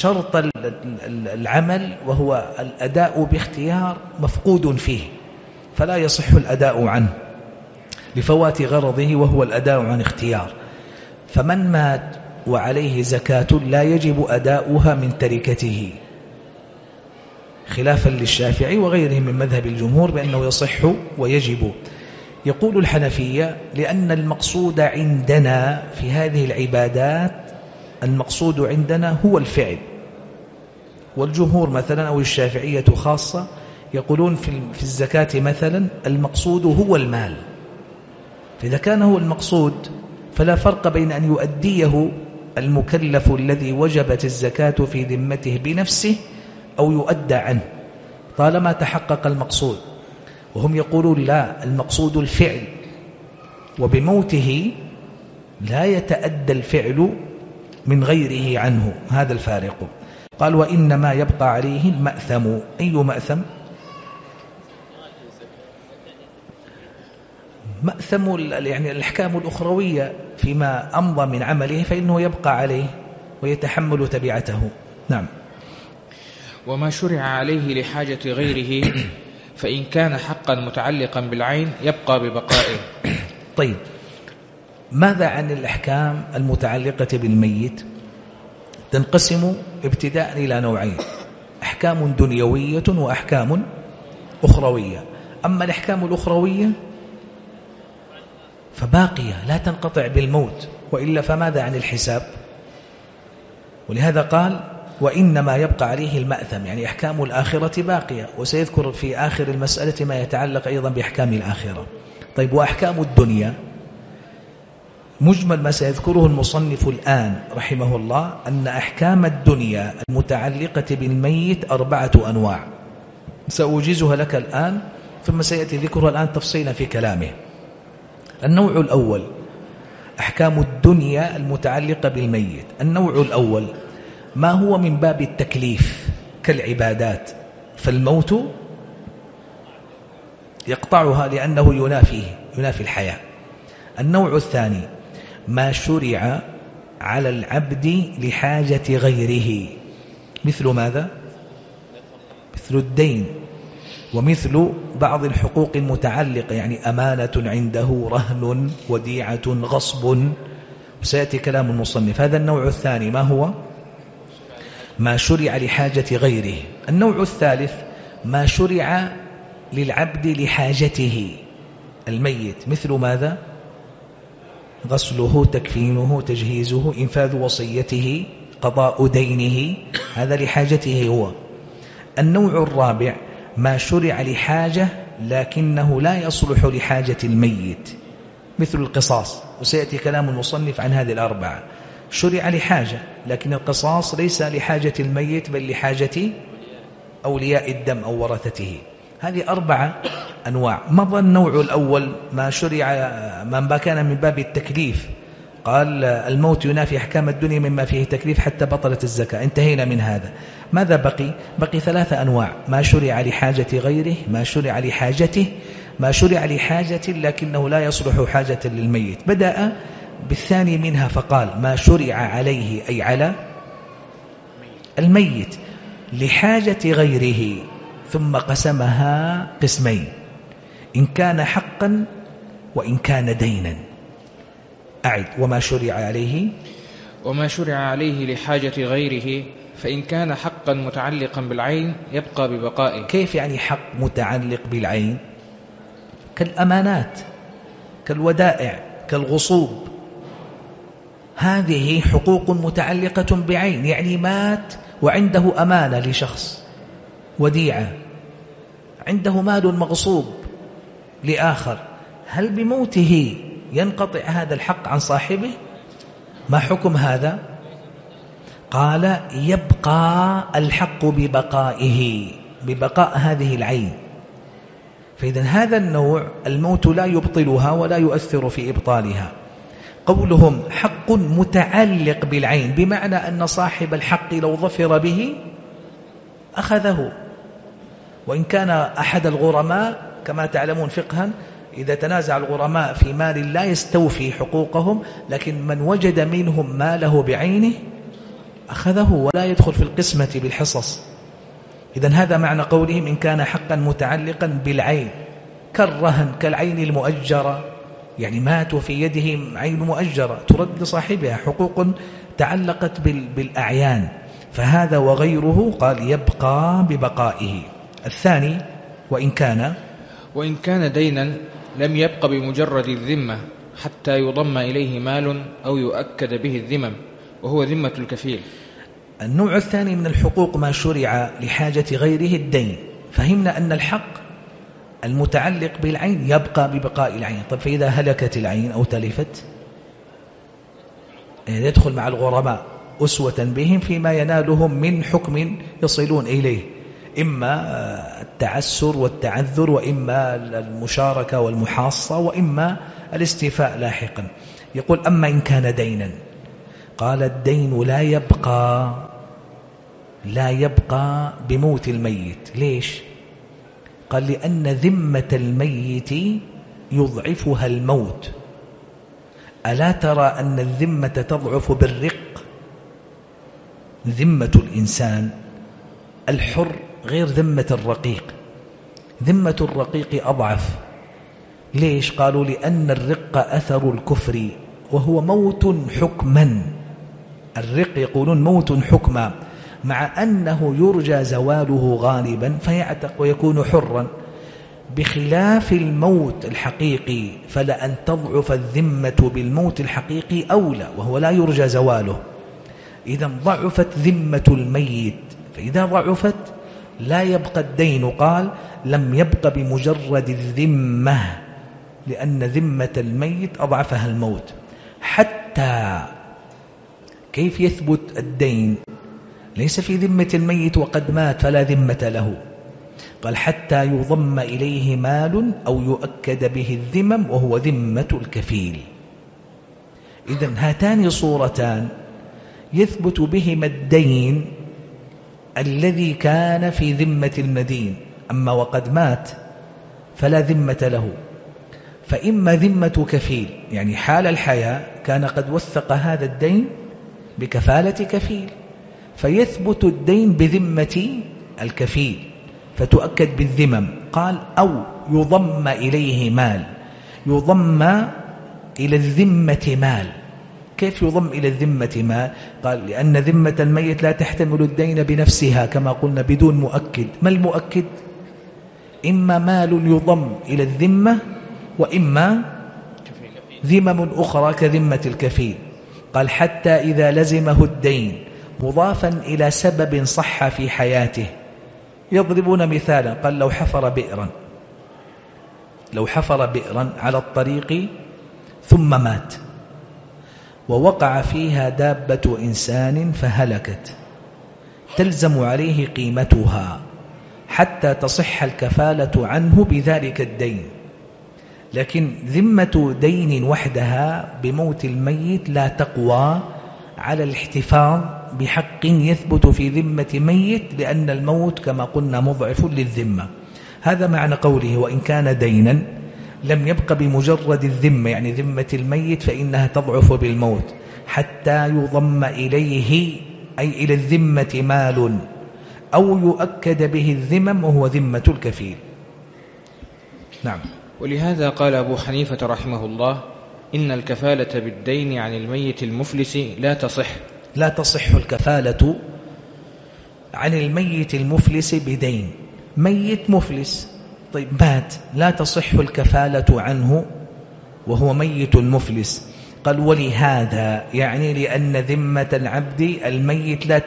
شرط العمل وهو الأداء باختيار مفقود فيه، فلا يصح الأداء عنه لفوات غرضه وهو الأداء عن اختيار. فمن مات وعليه زكاة لا يجب أداؤها من تركته، خلافا للشافعي وغيرهم من مذهب الجمهور بأنه يصح ويجب. يقول الحنفية: لأن المقصود عندنا في هذه العبادات، المقصود عندنا هو الفعل. والجمهور مثلا أو الشافعية خاصة يقولون في الزكاة مثلا المقصود هو المال، فإذا كان هو المقصود فلا فرق بين أن يؤديه المكلف الذي وجبت الزكاة في ذمته بنفسه أو يؤدى عنه طالما تحقق المقصود. وهم يقولون لا، المقصود الفعل، وبموته لا يتأدى الفعل من غيره عنه، هذا الفارق. قال: وإنما يبقى عليه المأثم. أي مأثم؟ مأثم يعني الأحكام الأخروية فيما أمضى من عمله، فإنه يبقى عليه ويتحمل تبعته. نعم. وما شرع عليه لحاجة غيره فإن كان حقا متعلقا بالعين يبقى ببقائه. طيب، ماذا عن الأحكام المتعلقة بالميت؟ تنقسم ابتداء إلى نوعين: أحكام دنيوية وأحكام أخروية. أما الأحكام الأخروية فباقية لا تنقطع بالموت، وإلا فماذا عن الحساب؟ ولهذا قال: وإنما يبقى عليه المأثم، يعني أحكام الآخرة باقية، وسيذكر في آخر المسألة ما يتعلق أيضا بأحكام الآخرة. طيب، وأحكام الدنيا مجمل ما سيذكره المصنف الآن رحمه الله أن أحكام الدنيا المتعلقة بالميت 4 أنواع، سأوجزها لك الآن ثم سيأتي ذكرها الآن تفصيلا في كلامه. النوع الأول أحكام الدنيا المتعلقة بالميت. النوع الأول ما هو من باب التكليف كالعبادات، فالموت يقطعها لأنه ينافي الحياة. النوع الثاني ما شرع على العبد لحاجة غيره، مثل ماذا؟ مثل الدين، ومثل بعض الحقوق المتعلقة، يعني أمانة عنده، رهن، وديعة، غصب، وسيأتي كلام المصنف. هذا النوع الثاني ما هو؟ ما شرع لحاجة غيره. النوع الثالث ما شرع للعبد لحاجته الميت، مثل ماذا؟ غسله، تكفينه، تجهيزه، إنفاذ وصيته، قضاء دينه، هذا لحاجته هو. النوع الرابع ما شرع لحاجة لكنه لا يصلح لحاجة الميت، مثل القصاص، وسيأتي كلام المصنف عن هذه الأربعة. شرع لحاجة لكن القصاص ليس لحاجة الميت بل لحاجة أولياء الدم أو ورثته. هذه 4 أنواع. مضى النوع الأول ما شرع من كان من باب التكليف، قال الموت ينافي أحكام الدنيا مما فيه تكليف حتى بطلت الزكاة، انتهينا من هذا. ماذا بقي؟ بقي 3 أنواع: ما شرع لحاجة غيره، ما شرع لحاجته، ما شرع لحاجة لكنه لا يصلح حاجة للميت. بدأ بالثاني منها فقال ما شرع عليه، أي على الميت، لحاجة غيره، ثم قسمها قسمين: إن كان حقا وإن كان دينا. أعد: وما شرع عليه، وما شرع عليه لحاجة غيره فإن كان حقا متعلقا بالعين يبقى ببقائه. كيف يعني حق متعلق بالعين؟ كالأمانات، كالودائع، كالغصوب، هذه حقوق متعلقة بعين، يعني مات وعنده أمانة لشخص، وديعة، عنده مال مغصوب لآخر، هل بموته ينقطع هذا الحق عن صاحبه؟ ما حكم هذا؟ قال يبقى الحق ببقائه، ببقاء هذه العين. فإذا هذا النوع الموت لا يبطلها ولا يؤثر في إبطالها. قولهم حق متعلق بالعين بمعنى أن صاحب الحق لو ظفر به أخذه، وإن كان أحد الغرماء كما تعلمون فقها إذا تنازع الغرماء في مال لا يستوفي حقوقهم، لكن من وجد منهم ماله بعينه أخذه ولا يدخل في القسمة بالحصص. إذن هذا معنى قولهم إن كان حقا متعلقا بالعين، كالرهن كالعين المؤجرة، يعني مات وفي يده عين مؤجرة ترد لصاحبها، حقوق تعلقت بالأعيان، فهذا وغيره قال يبقى ببقائه. الثاني وإن كان دينا لم يبق بمجرد الذمة حتى يضم إليه مال أو يؤكد به الذمم، وهو ذمة الكفيل. النوع الثاني من الحقوق ما شرع لحاجة غيره الدين. فهمنا أن الحق المتعلق بالعين يبقى ببقاء العين. طب فإذا هلكت العين أو تلفت يدخل مع الغرماء أسوة بهم فيما ينالهم من حكم يصلون إليه، إما التعسر والتعذر، وإما المشاركة والمحاصة، وإما الاستيفاء لاحقا. يقول أما إن كان دينا، قال الدين لا يبقى بموت الميت. ليش؟ قال لأن ذمة الميت يضعفها الموت. ألا ترى أن الذمة تضعف بالرق؟ ذمة الإنسان الحر غير ذمة الرقيق، ذمة الرقيق أضعف. ليش؟ قالوا لأن الرق أثر الكفر وهو موت حكما. الرق يقولون موت حكما، مع أنه يرجى زواله غالبا فيعتق ويكون حرا، بخلاف الموت الحقيقي، فلأن تضعف الذمة بالموت الحقيقي أولى وهو لا يرجى زواله. إذا ضعفت ذمة الميت، فإذا ضعفت لا يبقى الدين. قال لم يبق بمجرد الذمة، لأن ذمة الميت أضعفها الموت. حتى كيف يثبت الدين؟ ليس في ذمة الميت وقد مات فلا ذمة له. قال حتى يضم إليه مال أو يؤكد به الذمم، وهو ذمة الكفيل. إذن هاتان صورتان يثبت بهما الدين الذي كان في ذمة المدين، أما وقد مات فلا ذمة له. فإما ذمة كفيل، يعني حال الحياة كان قد وثق هذا الدين بكفالة كفيل، فيثبت الدين بذمة الكفيل فتؤكد بالذمم. قال أو يضم إليه مال، يضم إلى الذمة مال. كيف يضم إلى الذمة مال؟ قال لأن ذمة الميت لا تحتمل الدين بنفسها كما قلنا بدون مؤكد. ما المؤكد؟ إما مال يضم إلى الذمة، وإما ذمم أخرى كذمة الكفيل. قال حتى إذا لزمه الدين مضافا إلى سبب صح في حياته. يضربون مثالا، قال لو حفر بئرا على الطريق ثم مات، ووقع فيها دابة إنسان فهلكت، تلزم عليه قيمتها حتى تصح الكفالة عنه بذلك الدين. لكن ذمة دين وحدها بموت الميت لا تقوى على الاحتفاظ بحق يثبت في ذمة ميت، لأن الموت كما قلنا مضعف للذمة. هذا معنى قوله وإن كان دينا لم يبق بمجرد الذمة، يعني ذمة الميت فإنها تضعف بالموت، حتى يضم إليه أي إلى الذمة مال أو يؤكد به الذمم، وهو ذمة الكفيل. نعم. ولهذا قال أبو حنيفة رحمه الله إن الكفالة بالدين عن الميت المفلس لا تصح الكفالة عن الميت المفلس بدين. ميت مفلس، طيب مات، لا تصح الكفالة عنه وهو ميت مفلس. قال ولهذا، يعني لأن ذمة العبد الميت لا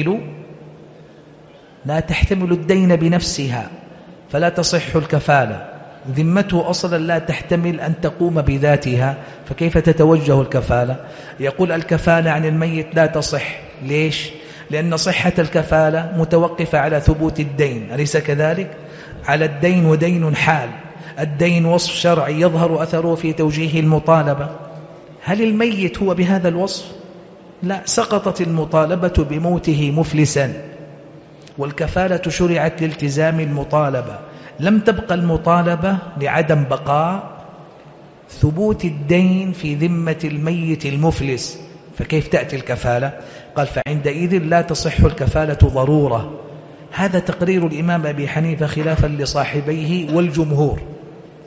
تحتمل الدين بنفسها، فلا تصح الكفالة. ذمته أصلا لا تحتمل أن تقوم بذاتها، فكيف تتوجه الكفالة؟ يقول الكفالة عن الميت لا تصح. ليش؟ لأن صحة الكفالة متوقفة على ثبوت الدين، أليس كذلك؟ على الدين، ودين حال. الدين وصف شرعي يظهر أثره في توجيه المطالبة. هل الميت هو بهذا الوصف؟ لا، سقطت المطالبة بموته مفلسا، والكفالة شرعت لالتزام المطالبة. لم تبقى المطالبة لعدم بقاء ثبوت الدين في ذمة الميت المفلس، فكيف تأتي الكفالة؟ قال فعندئذ لا تصح الكفالة ضرورة. هذا تقرير الإمام أبي حنيفة خلافا لصاحبيه والجمهور.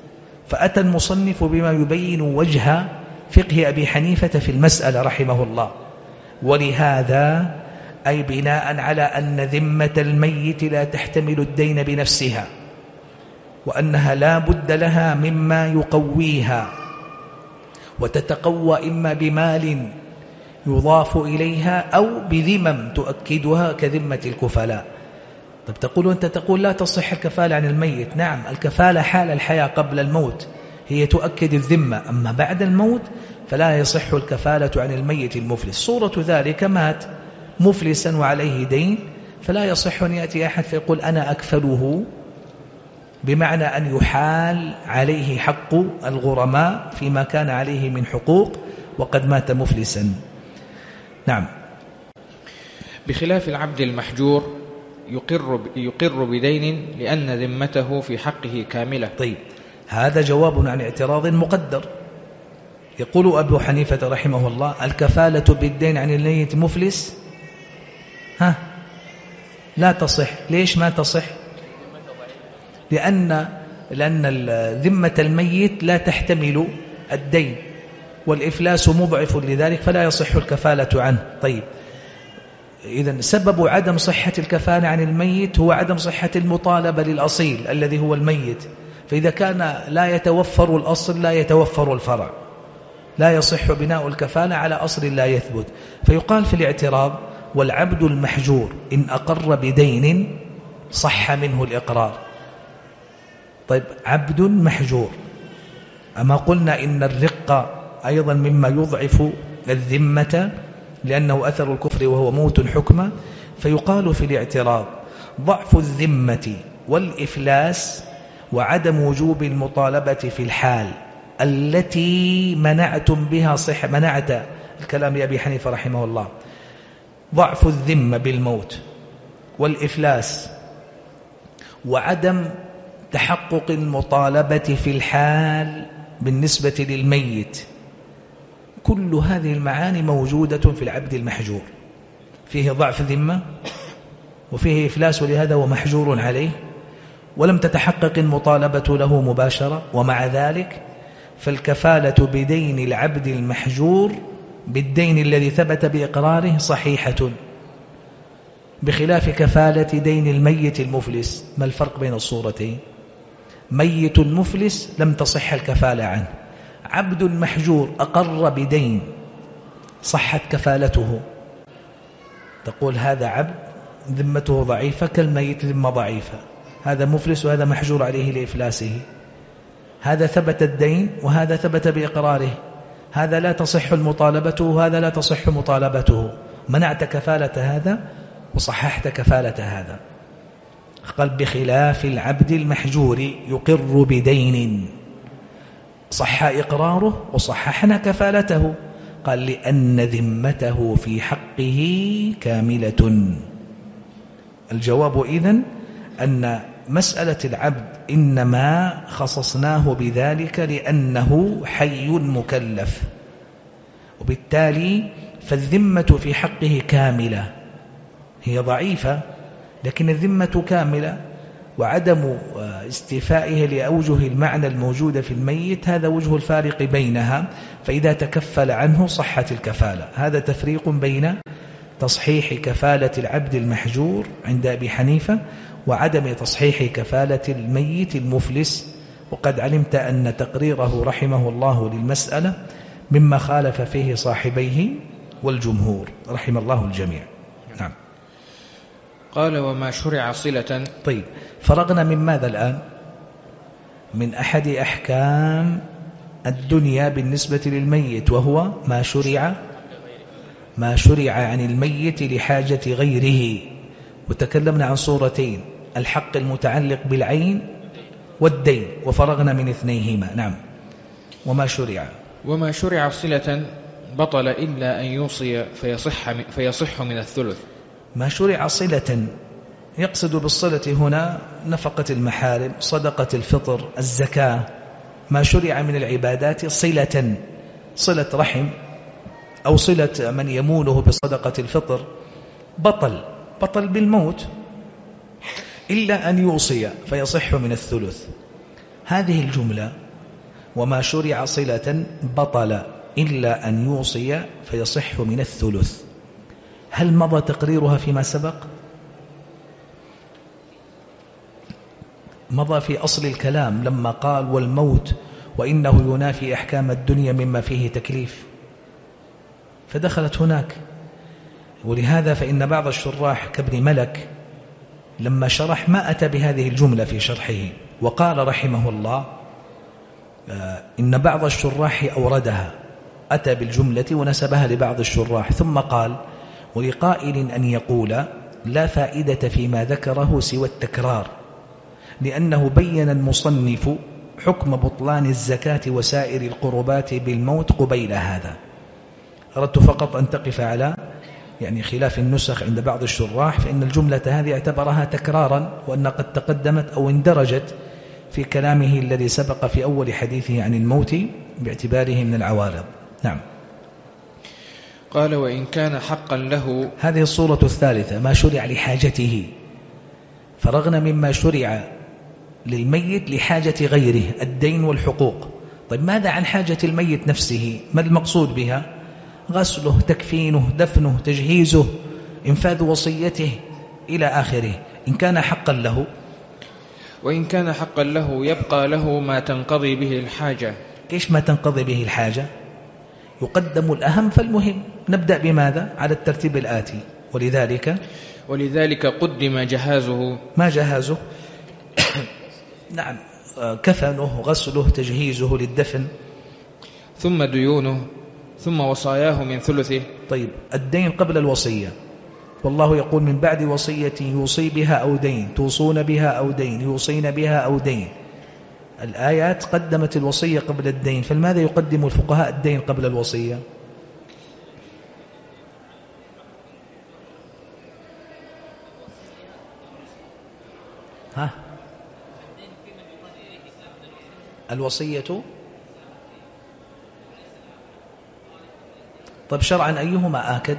فأتى المصنف بما يبين وجه فقه أبي حنيفة في المسألة رحمه الله. ولهذا أي بناء على أن ذمة الميت لا تحتمل الدين بنفسها، وأنها لا بد لها مما يقويها، وتتقوى إما بمال يضاف إليها أو بذمم تؤكدها كذمة الكفلاء. طب أنت تقول لا تصح الكفالة عن الميت. نعم، الكفالة حال الحياة قبل الموت هي تؤكد الذمة، أما بعد الموت فلا يصح الكفالة عن الميت المفلس. صورة ذلك مات مفلسا وعليه دين، فلا يصح أن يأتي أحد فيقول أنا أكفله، بمعنى أن يحال عليه حق الغرماء فيما كان عليه من حقوق وقد مات مفلسا. نعم. بخلاف العبد المحجور يقر بدين لأن ذمته في حقه كاملة. طيب، هذا جواب عن اعتراض مقدر. يقول أبو حنيفة رحمه الله الكفالة بالدين عن الميت مفلس لا تصح. ليش ما تصح؟ لأن ذمة الميت لا تحتمل الدين، والإفلاس مضعف لذلك، فلا يصح الكفالة عنه. طيب، إذن سبب عدم صحة الكفالة عن الميت هو عدم صحة المطالبة للأصيل الذي هو الميت. فإذا كان لا يتوفر الأصل لا يتوفر الفرع، لا يصح بناء الكفالة على أصل لا يثبت. فيقال في الاعتراض والعبد المحجور إن أقر بدين صح منه الإقرار. طيب، عبد محجور، أما قلنا إن الرق أيضا مما يضعف الذمة لأنه أثر الكفر وهو موت حكمة. فيقال في الاعتراض ضعف الذمة والإفلاس وعدم وجوب المطالبة في الحال التي منعتم بها منعت الكلام لأبي حنيفة رحمه الله، ضعف الذمة بالموت والإفلاس وعدم تحقق المطالبة في الحال بالنسبة للميت، كل هذه المعاني موجودة في العبد المحجور. فيه ضعف ذمة وفيه إفلاس، ولهذا هو محجور عليه، ولم تتحقق المطالبة له مباشرة. ومع ذلك فالكفالة بدين العبد المحجور بالدين الذي ثبت بإقراره صحيحة، بخلاف كفالة دين الميت المفلس. ما الفرق بين الصورتين؟ ميت مفلس لم تصح الكفالة عنه، عبد محجور أقر بدين صحت كفالته. تقول هذا عبد ذمته ضعيفة كالميت ذمة ضعيفة، هذا مفلس وهذا محجور عليه لإفلاسه، هذا ثبت الدين وهذا ثبت بإقراره، هذا لا تصح مطالبته وهذا لا تصح مطالبته. منعت كفالة هذا وصححت كفالة هذا. قال بخلاف العبد المحجور يقر بدين صح إقراره وصححنا كفالته. قال لأن ذمته في حقه كاملة. الجواب إذن أن مسألة العبد إنما خصصناه بذلك لأنه حي مكلف، وبالتالي فالذمة في حقه كاملة، هي ضعيفة لكن الذمة كاملة، وعدم استيفائها لأوجه المعنى الموجودة في الميت هذا وجه الفارق بينها. فإذا تكفل عنه صحت الكفالة. هذا تفريق بين تصحيح كفالة العبد المحجور عند أبي حنيفة وعدم تصحيح كفالة الميت المفلس. وقد علمت أن تقريره رحمه الله للمسألة مما خالف فيه صاحبيه والجمهور رحم الله الجميع. نعم. قال وما شرع صلة. طيب، فرغنا من ماذا الآن؟ من أحد أحكام الدنيا بالنسبة للميت، وهو ما شرع عن الميت لحاجة غيره. وتكلمنا عن صورتين، الحق المتعلق بالعين والدين، وفرغنا من اثنيهما. نعم. وما شرع صلة بطل إلا أن يوصي فيصح من الثلث. ما شرع صلة يقصد بالصلة هنا نفقة المحارم، صدقة الفطر، الزكاة. ما شرع من العبادات صلة رحم أو صلة من يمونه بصدقة الفطر بطل بالموت إلا أن يوصي فيصح من الثلث. هذه الجملة وما شرع صلة بطل إلا أن يوصي فيصح من الثلث. هل مضى تقريرها فيما سبق؟ مضى في أصل الكلام لما قال والموت وإنه ينافي أحكام الدنيا مما فيه تكليف، فدخلت هناك. ولهذا فإن بعض الشراح كابن ملك لما شرح ما أتى بهذه الجملة في شرحه، وقال رحمه الله إن بعض الشراح أوردها، أتى بالجملة ونسبها لبعض الشراح، ثم قال ولقائل أن يقول لا فائدة فيما ذكره سوى التكرار، لأنه بين المصنف حكم بطلان الزكاة وسائر القربات بالموت قبيل هذا. أردت فقط أن تقف على يعني خلاف النسخ عند بعض الشراح، فإن الجملة هذه اعتبرها تكرارا، وأن قد تقدمت أو اندرجت في كلامه الذي سبق في أول حديثه عن الموت باعتباره من العوارض. نعم. قال وإن كان حقا له. هذه الصورة الثالثة، ما شرع لحاجته. فرغنا مما شرع للميت لحاجة غيره، الدين والحقوق. طيب ماذا عن حاجة الميت نفسه؟ ما المقصود بها؟ غسله، تكفينه، دفنه، تجهيزه، إنفاذ وصيته إلى آخره. إن كان حقا له. وإن كان حقا له يبقى له ما تنقضي به الحاجة. إيش ما تنقضي به الحاجة؟ يقدم الأهم فالمهم. نبدأ بماذا؟ على الترتيب الآتي. ولذلك قدم جهازه. ما جهازه؟ نعم، كفنه، غسله، تجهيزه للدفن. ثم ديونه، ثم وصاياه من ثلثه. طيب الدين قبل الوصية، والله يقول من بعد وصية يوصي بها أو دين، توصون بها أو دين، يوصين بها أو دين. الآيات قدمت الوصية قبل الدين، فلماذا يقدم الفقهاء الدين قبل الوصية؟ ها؟ الوصية. طيب شرعا أيهما آكد؟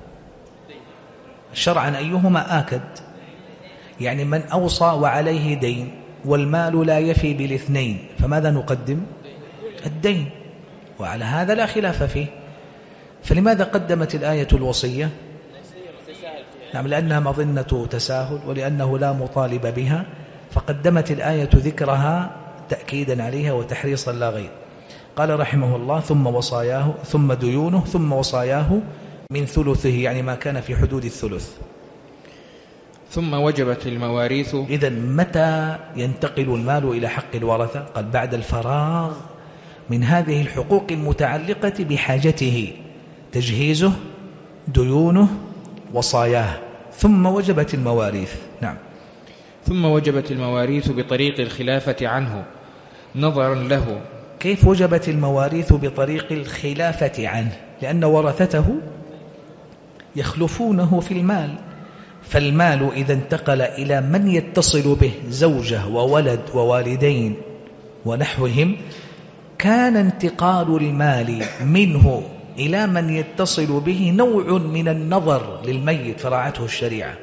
شرعا أيهما آكد؟ يعني من أوصى وعليه دين والمال لا يفي بالاثنين، فماذا نقدم؟ الدين، وعلى هذا لا خلاف فيه. فلماذا قدمت الآية الوصية؟ نعم، لأنها مظنة تساهل، ولأنه لا مطالب بها، فقدمت الآية ذكرها تأكيدا عليها وتحريصا لا غير. قال رحمه الله ثم وصاياه، ثم ديونه، ثم وصاياه من ثلثه، يعني ما كان في حدود الثلث. ثم وجبت المواريث. إذن متى ينتقل المال إلى حق الورثة؟ قال بعد الفراغ من هذه الحقوق المتعلقة بحاجته، تجهيزه، ديونه، وصاياه، ثم وجبت المواريث. نعم. ثم وجبت المواريث بطريق الخلافة عنه نظرا له. كيف وجبت المواريث بطريق الخلافة عنه؟ لأن ورثته يخلفونه في المال، فالمال إذا انتقل إلى من يتصل به، زوجة وولد ووالدين ونحوهم، كان انتقال المال منه إلى من يتصل به نوع من النظر للميت، فراعته الشريعة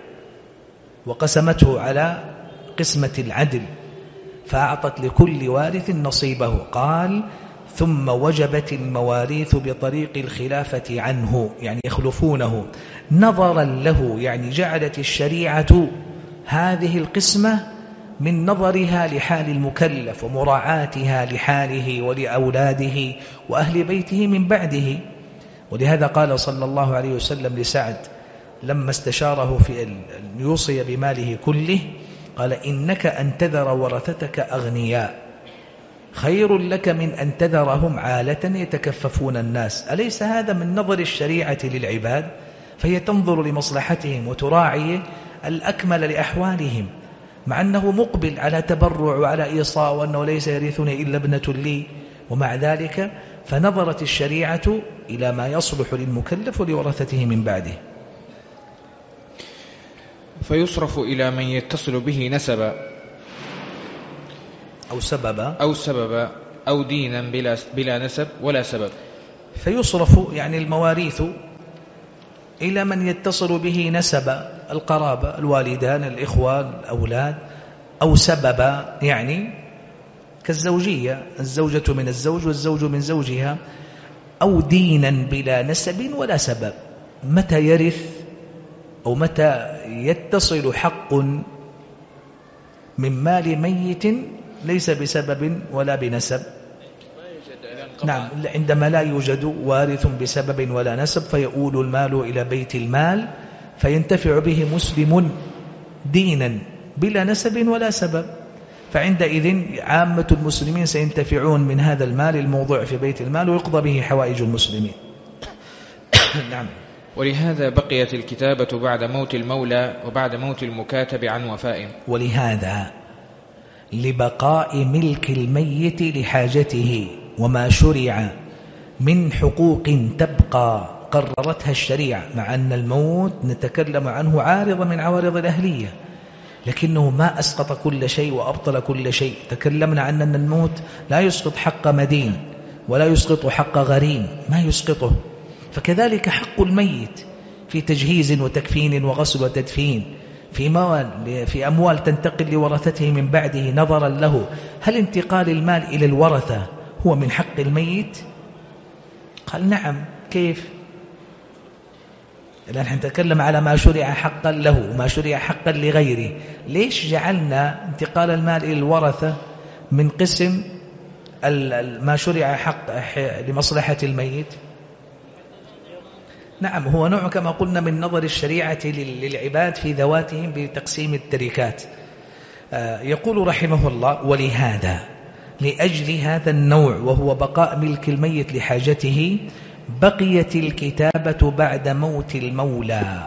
وقسمته على قسمة العدل، فأعطت لكل وارث نصيبه. قال ثم وجبت المواريث بطريق الخلافة عنه، يعني يخلفونه نظرا له، يعني جعلت الشريعة هذه القسمة من نظرها لحال المكلف ومراعاتها لحاله ولأولاده وأهل بيته من بعده. ولهذا قال صلى الله عليه وسلم لسعد لما استشاره في أن يوصي بماله كله، قال إنك أن تذر ورثتك أغنياء خير لك من أن تذرهم عالة يتكففون الناس. أليس هذا من نظر الشريعة للعباد؟ فهي تنظر لمصلحتهم وتراعي الأكمل لأحوالهم، مع أنه مقبل على تبرع وعلى إيصاء، وأنه ليس يرثني إلا ابنة لي، ومع ذلك فنظرت الشريعة إلى ما يصلح للمكلف ولورثته من بعده. فيصرف إلى من يتصل به نسبا أو سببا أو دينا بلا نسب ولا سبب. فيصرف يعني المواريث إلى من يتصل به نسبا، القرابة، الوالدان، الإخوان، الأولاد، أو سببا يعني كالزوجية، الزوجة من الزوج والزوج من زوجها، أو دينا بلا نسب ولا سبب. متى يرث أو متى يتصل حق من مال ميت ليس بسبب ولا بنسب؟ نعم، عندما لا يوجد وارث بسبب ولا نسب فيؤول المال إلى بيت المال فينتفع به مسلم دينا بلا نسب ولا سبب، فعندئذ عامة المسلمين سينتفعون من هذا المال الموضوع في بيت المال ويقضى به حوائج المسلمين. نعم. ولهذا بقيت الكتابة بعد موت المولى وبعد موت المكاتب عن وفاء. ولهذا لبقاء ملك الميت لحاجته وما شرع من حقوق تبقى قررتها الشريعة، مع أن الموت نتكلم عنه عارض من عوارض الأهلية، لكنه ما أسقط كل شيء وأبطل كل شيء. تكلمنا عن أن الموت لا يسقط حق مدين ولا يسقط حق غريم، ما يسقطه. فكذلك حق الميت في تجهيز وتكفين وغسل وتدفين، في أموال تنتقل لورثته من بعده نظرا له. هل انتقال المال إلى الورثة هو من حق الميت؟ قال نعم. كيف؟ الآن نتكلم على ما شرع حقا له وما شرع حقا لغيره. ليش جعلنا انتقال المال إلى الورثة من قسم ما شرع حق لمصلحة الميت؟ نعم، هو نوع كما قلنا من نظر الشريعة للعباد في ذواتهم بتقسيم التركات. يقول رحمه الله: ولهذا، لأجل هذا النوع وهو بقاء ملك الميت لحاجته، بقيت الكتابة بعد موت المولى.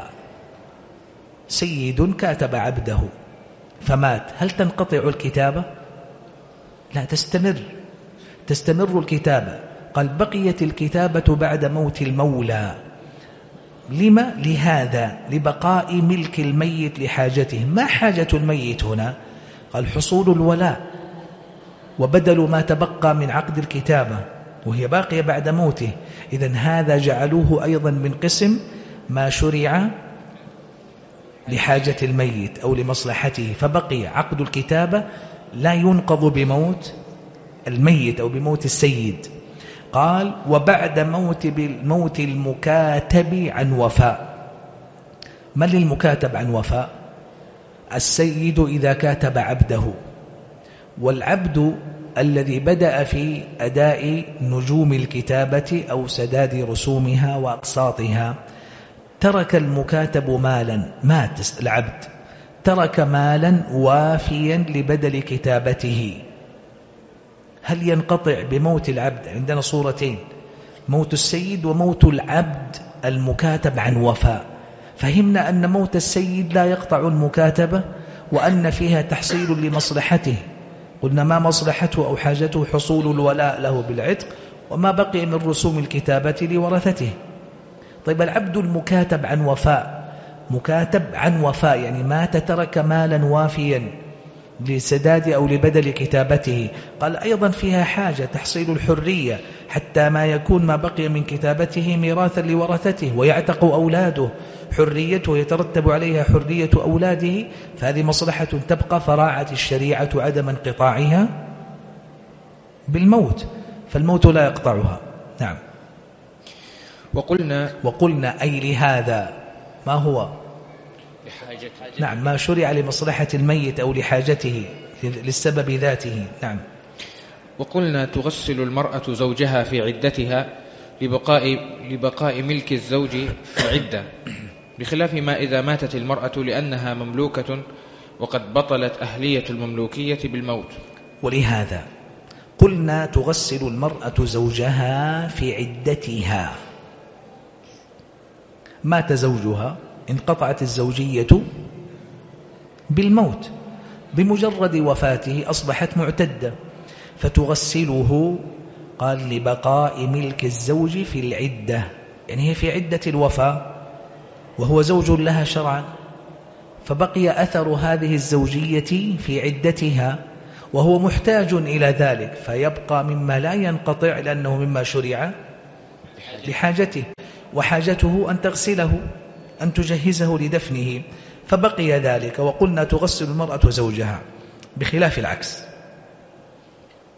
سيد كاتب عبده فمات، هل تنقطع الكتابة؟ لا، تستمر الكتابة. قال: بقيت الكتابة بعد موت المولى. لما؟ لهذا، لبقاء ملك الميت لحاجته. ما حاجة الميت هنا؟ قال: حصول الولاء وبدل ما تبقى من عقد الكتابة وهي باقية بعد موته. إذن هذا جعلوه أيضا من قسم ما شرع لحاجة الميت أو لمصلحته، فبقي عقد الكتابة لا ينقض بموت الميت أو بموت السيد. قال: وبعد موت المكاتب عن وفاء. من للمكاتب عن وفاء؟ السيد إذا كاتب عبده، والعبد الذي بدأ في أداء نجوم الكتابة أو سداد رسومها وأقساطها، ترك المكاتب مالا، مات العبد، ترك مالا وافيا لبدل كتابته. هل ينقطع بموت العبد؟ عندنا صورتين: موت السيد وموت العبد المكاتب عن وفاء. فهمنا أن موت السيد لا يقطع المكاتبة وأن فيها تحصيل لمصلحته. قلنا ما مصلحته أو حاجته؟ حصول الولاء له بالعتق وما بقي من رسوم الكتابة لورثته. طيب العبد المكاتب عن وفاء، مكاتب عن وفاء يعني مات ترك مالا وافيا لسداد أو لبدل كتابته. قال أيضا فيها حاجة تحصيل الحرية حتى ما يكون ما بقي من كتابته ميراثا لورثته ويعتق أولاده، حريته يترتب عليها حرية أولاده، فهذه مصلحة تبقى، فراعت الشريعة عدم انقطاعها بالموت، فالموت لا يقطعها. نعم. وقلنا أي لهذا، ما هو؟ لحاجته. نعم، ما شرع لمصلحة الميت أو لحاجته للسبب ذاته. نعم. وقلنا تغسل المرأة زوجها في عدتها لبقاء ملك الزوج في العدة، بخلاف ما إذا ماتت المرأة لأنها مملوكة وقد بطلت أهلية المملوكية بالموت. ولهذا قلنا تغسل المرأة زوجها في عدتها. مات زوجها، انقطعت الزوجية بالموت، بمجرد وفاته أصبحت معتدة، فتغسله. قال لبقاء ملك الزوج في العدة، يعني هي في عدة الوفاة وهو زوج لها شرعا، فبقي أثر هذه الزوجية في عدتها وهو محتاج إلى ذلك، فيبقى مما لا ينقطع لأنه مما شرع لحاجته، وحاجته أن تغسله، أن تجهزه لدفنه، فبقي ذلك. وقلنا تغسل المرأة زوجها، بخلاف العكس.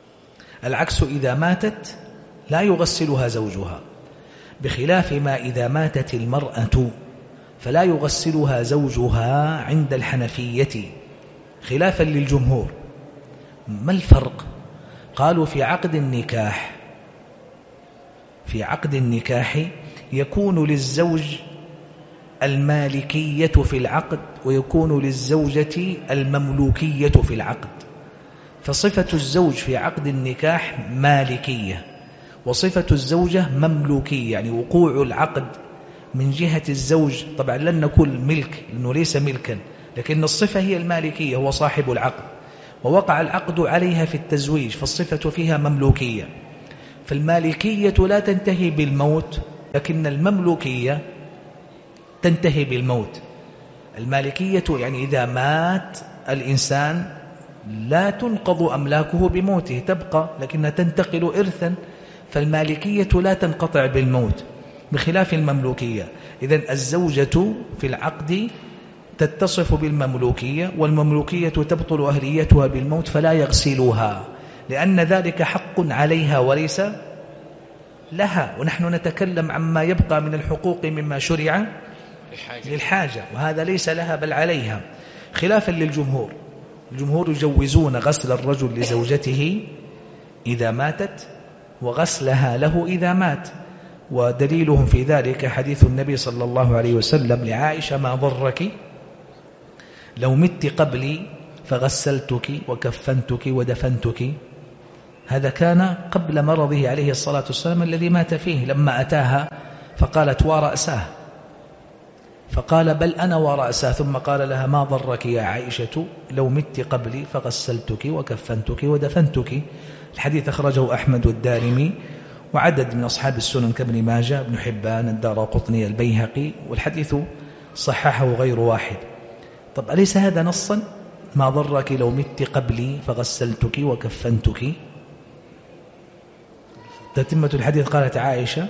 العكس إذا ماتت لا يغسلها زوجها، بخلاف ما إذا ماتت المرأة فلا يغسلها زوجها عند الحنفية خلافا للجمهور. ما الفرق؟ قالوا في عقد النكاح يكون للزوج المالكية في العقد ويكون للزوجة المملوكية في العقد، فصفة الزوج في عقد النكاح مالكية وصفة الزوجة مملوكية، يعني وقوع العقد من جهة الزوج طبعا لن نقول ملك لأنه ليس ملكا، لكن الصفة هي المالكية، هو صاحب العقد ووقع العقد عليها في التزويج فالصفة فيها مملوكية. فالمالكية لا تنتهي بالموت لكن المملوكية تنتهي بالموت. المالكية يعني إذا مات الإنسان لا تنقض أملاكه بموته، تبقى لكنها تنتقل إرثا، فالمالكية لا تنقطع بالموت بخلاف المملوكية. إذن الزوجة في العقد تتصف بالمملوكية، والمملوكية تبطل أهليتها بالموت فلا يغسلها لأن ذلك حق عليها وليس لها، ونحن نتكلم عما يبقى من الحقوق مما شرع للحاجة، وهذا ليس لها بل عليها، خلافا للجمهور. الجمهور يجوزون غسل الرجل لزوجته إذا ماتت وغسلها له إذا مات، ودليلهم في ذلك حديث النبي صلى الله عليه وسلم لعائشة: ما ضرك لو مت قبلي فغسلتك وكفنتك ودفنتك. هذا كان قبل مرضه عليه الصلاة والسلام الذي مات فيه، لما أتاها فقالت: ورأساه، فقال: بل أنا ورأساه، ثم قال لها: ما ضرك يا عائشة لو مت قبلي فغسلتك وكفنتك ودفنتك. الحديث أخرجه أحمد والدارمي وعدد من أصحاب السنن كابن ماجه، ابن حبان، الدارقطني، البيهقي، والحديث صححه غير واحد. طب أليس هذا نصا؟ ما ضرك لو مت قبلي فغسلتك وكفنتك. تتمة الحديث قالت عائشة: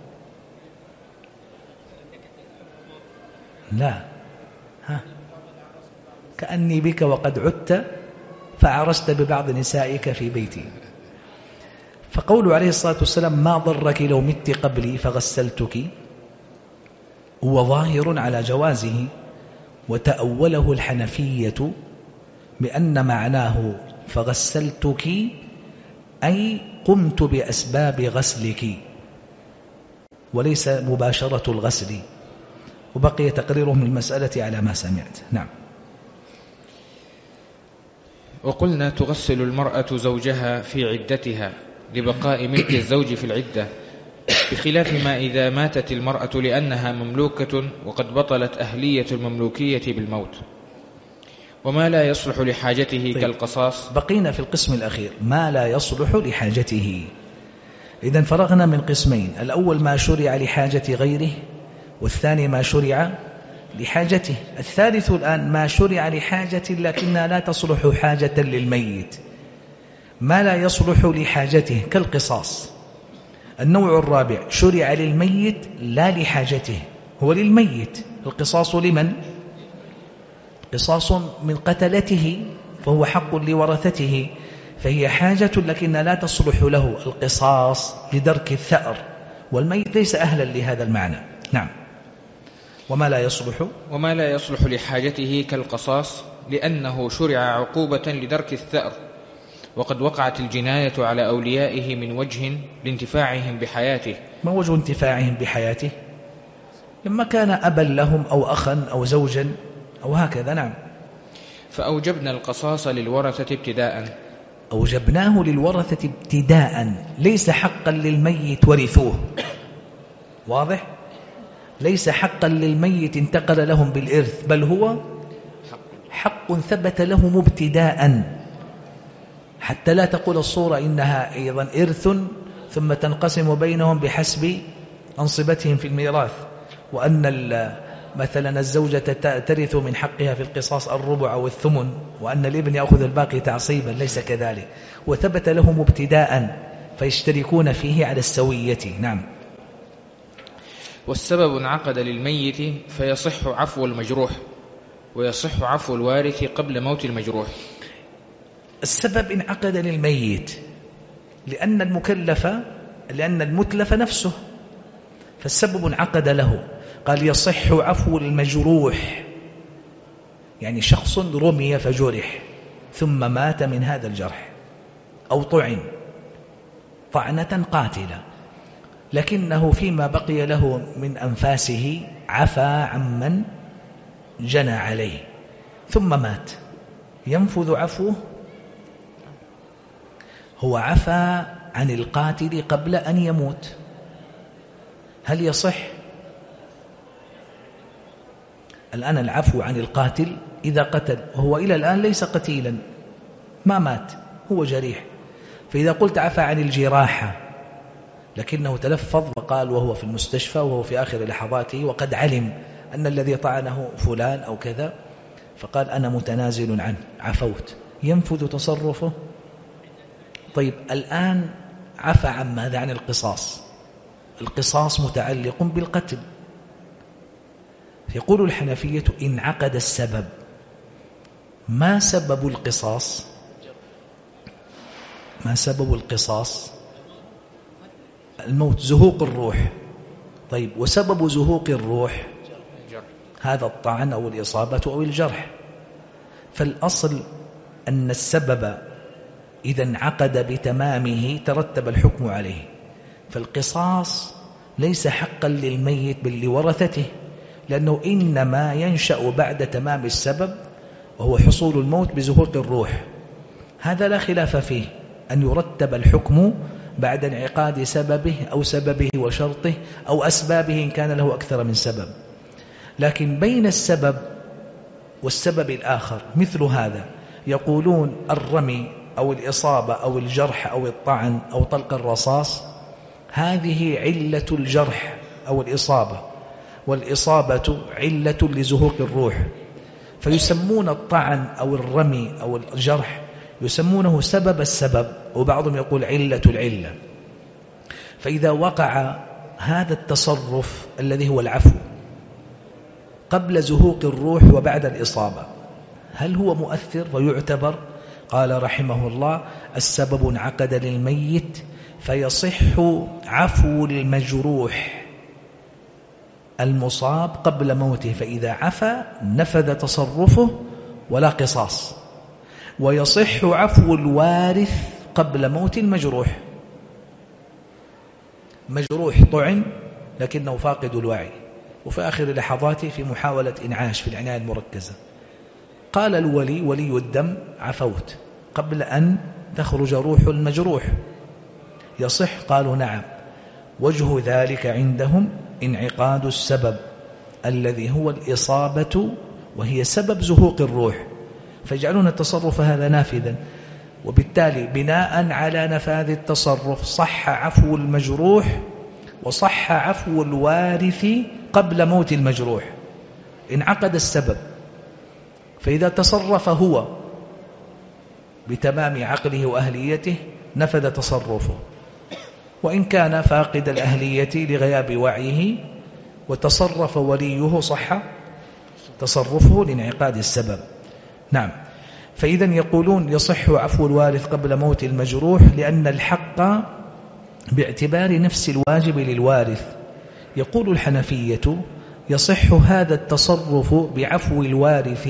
لا، كأني بك وقد عدت فعرست ببعض نسائك في بيتي. فقوله عليه الصلاة والسلام: ما ضرك لو مت قبلي فغسلتك، هو ظاهر على جوازه، وتأوله الحنفية بأن معناه فغسلتك أي قمت بأسباب غسلك وليس مباشرة الغسل، وبقي تقريرهم للمسألة على ما سمعت. نعم. وقلنا: تغسل المرأة زوجها في عدتها لبقاء ملك الزوج في العدة، بخلاف ما إذا ماتت المرأة لأنها مملوكة وقد بطلت أهلية المملوكية بالموت. وما لا يصلح لحاجته كالقصاص. بقينا في القسم الأخير ما لا يصلح لحاجته. إذن فرغنا من قسمين: الأول ما شرع لحاجة غيره، والثاني ما شرع لحاجته. الثالث الآن ما شرع لحاجة لكنها لا تصلح حاجة للميت، ما لا يصلح لحاجته كالقصاص. النوع الرابع شرع للميت لا لحاجته، هو للميت. القصاص لمن؟ قصاص من قتلته، فهو حق لورثته، فهي حاجة لكنها لا تصلح له. القصاص لدرك الثأر، والميت ليس أهلا لهذا المعنى. نعم. وما لا يصلح لحاجته كالقصاص لأنه شرع عقوبة لدرك الثأر، وقد وقعت الجناية على أوليائه من وجه لانتفاعهم بحياته. ما وجه انتفاعهم بحياته؟ لما كان أبا لهم أو أخا أو زوجا أو هكذا. نعم. فأوجبنا القصاص للورثة ابتداء. أوجبناه للورثة ابتداء، ليس حقا للميت ورثوه. واضح؟ ليس حقا للميت انتقل لهم بالإرث، بل هو حق ثبت لهم ابتداء، حتى لا تقول الصورة إنها أيضا إرث ثم تنقسم بينهم بحسب أنصبتهم في الميراث، وأن مثلا الزوجة ترث من حقها في القصاص الربع أو الثمن، وأن الابن يأخذ الباقي تعصيبا. ليس كذلك، وثبت لهم ابتداء فيشتركون فيه على السوية. نعم. والسبب انعقد للميت فيصح عفو المجروح، ويصح عفو الوارث قبل موت المجروح. السبب انعقد للميت، لأن المتلف نفسه، فالسبب انعقد له. قال يصح عفو المجروح، يعني شخص رمي فجرح ثم مات من هذا الجرح، أو طعن طعنة قاتلة، لكنه فيما بقي له من أنفاسه عفى عمن جنى عليه ثم مات، ينفذ عفوه. هو عفى عن القاتل قبل أن يموت، هل يصح؟ الآن العفو عن القاتل إذا قتل، هو إلى الآن ليس قتيلا، ما مات، هو جريح. فإذا قلت عفى عن الجراحة لكنه تلفظ وقال وهو في المستشفى وهو في آخر لحظاته وقد علم أن الذي طعنه فلان أو كذا، فقال أنا متنازل عنه، عفوت، ينفذ تصرفه. طيب الآن عفى عن ماذا؟ عن القصاص. القصاص متعلق بالقتل. يقول الحنفية إن عقد السبب. ما سبب القصاص؟ ما سبب القصاص؟ الموت، زهوق الروح. طيب وسبب زهوق الروح هذا الطعن أو الإصابة أو الجرح. فالأصل أن السبب إذا انعقد بتمامه ترتب الحكم عليه، فالقصاص ليس حقا للميت بل لورثته، لأنه إنما ينشأ بعد تمام السبب وهو حصول الموت بزهوق الروح. هذا لا خلاف فيه، أن يرتب الحكم بعد انعقاد سببه أو سببه وشرطه أو أسبابه إن كان له أكثر من سبب. لكن بين السبب والسبب الآخر مثل هذا، يقولون الرمي أو الإصابة أو الجرح أو الطعن أو طلق الرصاص هذه علة الجرح أو الإصابة، والإصابة علة لزهوق الروح، فيسمون الطعن أو الرمي أو الجرح يسمونه سبب السبب، وبعضهم يقول علة العلة. فإذا وقع هذا التصرف الذي هو العفو قبل زهوق الروح وبعد الإصابة، هل هو مؤثر ويعتبر؟ قال رحمه الله السبب انعقد للميت فيصح عفو المجروح المصاب قبل موته، فإذا عفى نفذ تصرفه ولا قصاص. ويصح عفو الوارث قبل موت المجروح. مجروح طعن لكنه فاقد الوعي وفي آخر لحظاته في محاولة إنعاش في العناية المركزة، قال الولي ولي الدم عفوت قبل أن تخرج روح المجروح، يصح؟ قالوا نعم. وجه ذلك عندهم انعقاد السبب الذي هو الإصابة وهي سبب زهوق الروح، فيجعلون التصرف هذا نافذا، وبالتالي بناء على نفاذ التصرف صح عفو المجروح وصح عفو الوارث قبل موت المجروح. انعقد السبب، فإذا تصرف هو بتمام عقله وأهليته نفذ تصرفه، وإن كان فاقد الأهلية لغياب وعيه وتصرف وليه صح تصرفه لانعقاد السبب. نعم. فإذا يقولون يصح عفو الوارث قبل موت المجروح لأن الحق باعتبار نفس الواجب للوارث. يقول الحنفية يصح هذا التصرف بعفو الوارث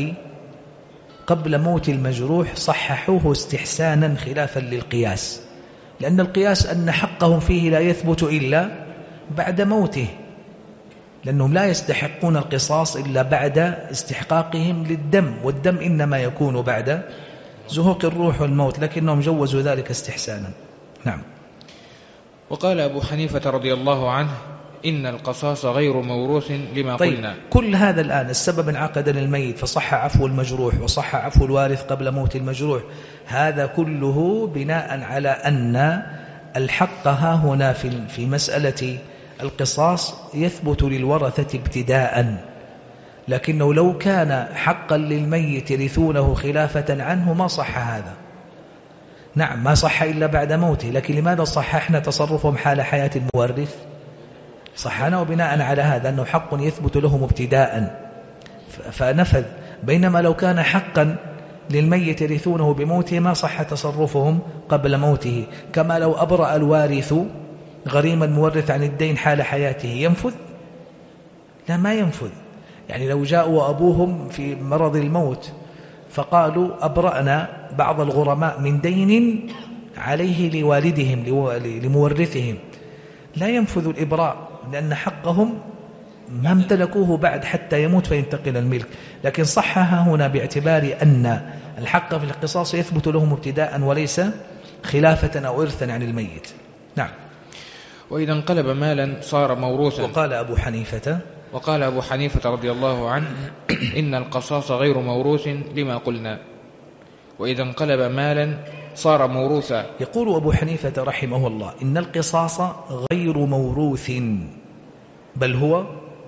قبل موت المجروح، صححوه استحسانا خلافا للقياس، لأن القياس أن حقهم فيه لا يثبت إلا بعد موته، لأنهم لا يستحقون القصاص إلا بعد استحقاقهم للدم، والدم إنما يكون بعد زهوق الروح والموت، لكنهم جوزوا ذلك استحسانا. نعم. وقال أبو حنيفة رضي الله عنه إن القصاص غير موروث لما قلنا. كل هذا الآن السبب انعقد للميت فصح عفو المجروح وصح عفو الوارث قبل موت المجروح، هذا كله بناء على أن الحق ها هنا في مسألة القصاص يثبت للورثة ابتداء، لكنه لو كان حقا للميت يرثونه خلافة عنه ما صح هذا. نعم ما صح إلا بعد موته، لكن لماذا صححنا تصرفهم حال حياة المورث؟ صحنا وبناء على هذا أنه حق يثبت لهم ابتداء فنفذ، بينما لو كان حقا للميت يرثونه بموته ما صح تصرفهم قبل موته، كما لو أبرأ الوارث غريما مورث عن الدين حال حياته ينفذ؟ لا، ما ينفذ. يعني لو جاءوا أبوهم في مرض الموت فقالوا أبرأنا بعض الغرماء من دين عليه لوالدهم لمورثهم، لا ينفذ الإبراء، لأن حقهم ما امتلكوه بعد حتى يموت فينتقل الملك. لكن صحها هنا باعتبار أن الحق في القصاص يثبت لهم ابتداء وليس خلافة أو إرثا عن الميت. نعم. وإذا انقلب مالا صار موروثا. وقال أبو حنيفة رضي الله عنه إن القصاص غير موروث لما قلنا، وإذا انقلب مالا صار موروثا. يقول أبو حنيفة رحمه الله إن القصاص غير موروث، بل هو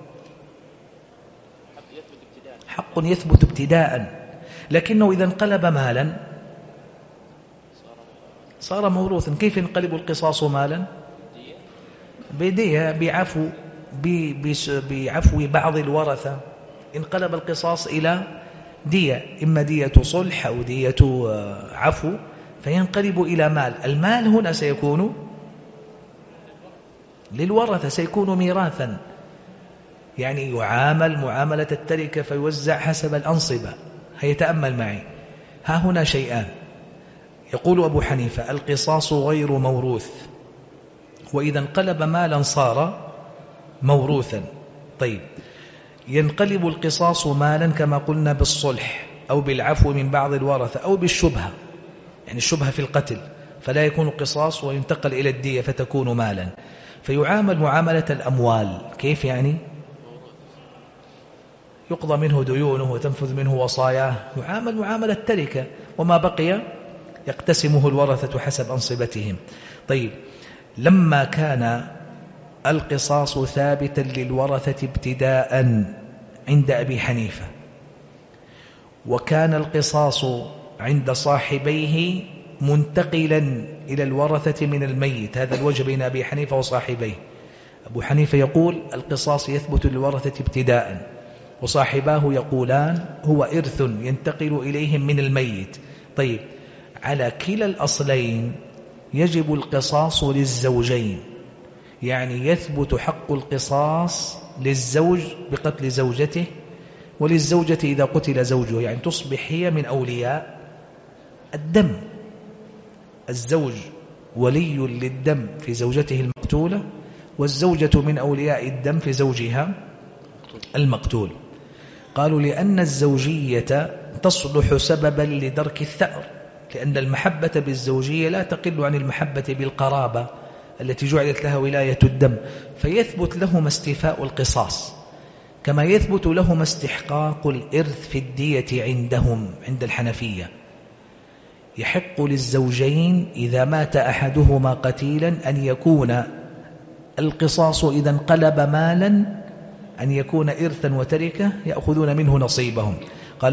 حق يثبت ابتداء، لكنه إذا انقلب مالا صار موروثا. كيف ينقلب القصاص مالا؟ بدية، بعفو بعض الورثة انقلب القصاص إلى دية، إما دية صلح أو دية عفو، فينقلب إلى مال. المال هنا سيكون للورثة، سيكون ميراثا، يعني يعامل معاملة التركة فيوزع حسب الأنصبة. هيتأمل معي، ها هنا شيئان. يقول أبو حنيفة القصاص غير موروث، وإذا انقلب مالا صار موروثا. طيب، ينقلب القصاص مالا كما قلنا بالصلح أو بالعفو من بعض الورثة أو بالشبهة، يعني الشبهة في القتل، فلا يكون قصاص وينتقل إلى الدية فتكون مالا. فيعامل معاملة الأموال. كيف يعني؟ يقضى منه ديونه وتنفذ منه وصاياه، يعامل معاملة التركة، وما بقي يقتسمه الورثة حسب أنصبتهم. طيب، لما كان القصاص ثابتا للورثة ابتداء عند أبي حنيفة، وكان القصاص عند صاحبيه منتقلا إلى الورثة من الميت، هذا الوجه بين أبي حنيفة وصاحبيه. أبو حنيفة يقول القصاص يثبت للورثة ابتداء، وصاحباه يقولان هو إرث ينتقل إليهم من الميت. طيب، على كلا الأصلين يجب القصاص للزوجين، يعني يثبت حق القصاص للزوج بقتل زوجته، وللزوجة إذا قتل زوجه، يعني تصبح هي من أولياء الدم. الزوج ولي للدم في زوجته المقتولة، والزوجة من أولياء الدم في زوجها المقتول. قالوا لأن الزوجية تصلح سببا لدرك الثأر، لأن المحبة بالزوجية لا تقل عن المحبة بالقرابة التي جعلت لها ولاية الدم، فيثبت لهما استيفاء القصاص، كما يثبت لهما استحقاق الإرث في الدية عندهم عند الحنفية. يحق للزوجين إذا مات أحدهما قتيلا أن يكون القصاص إذا انقلب مالا أن يكون إرثا وتركة يأخذون منه نصيبهم. قال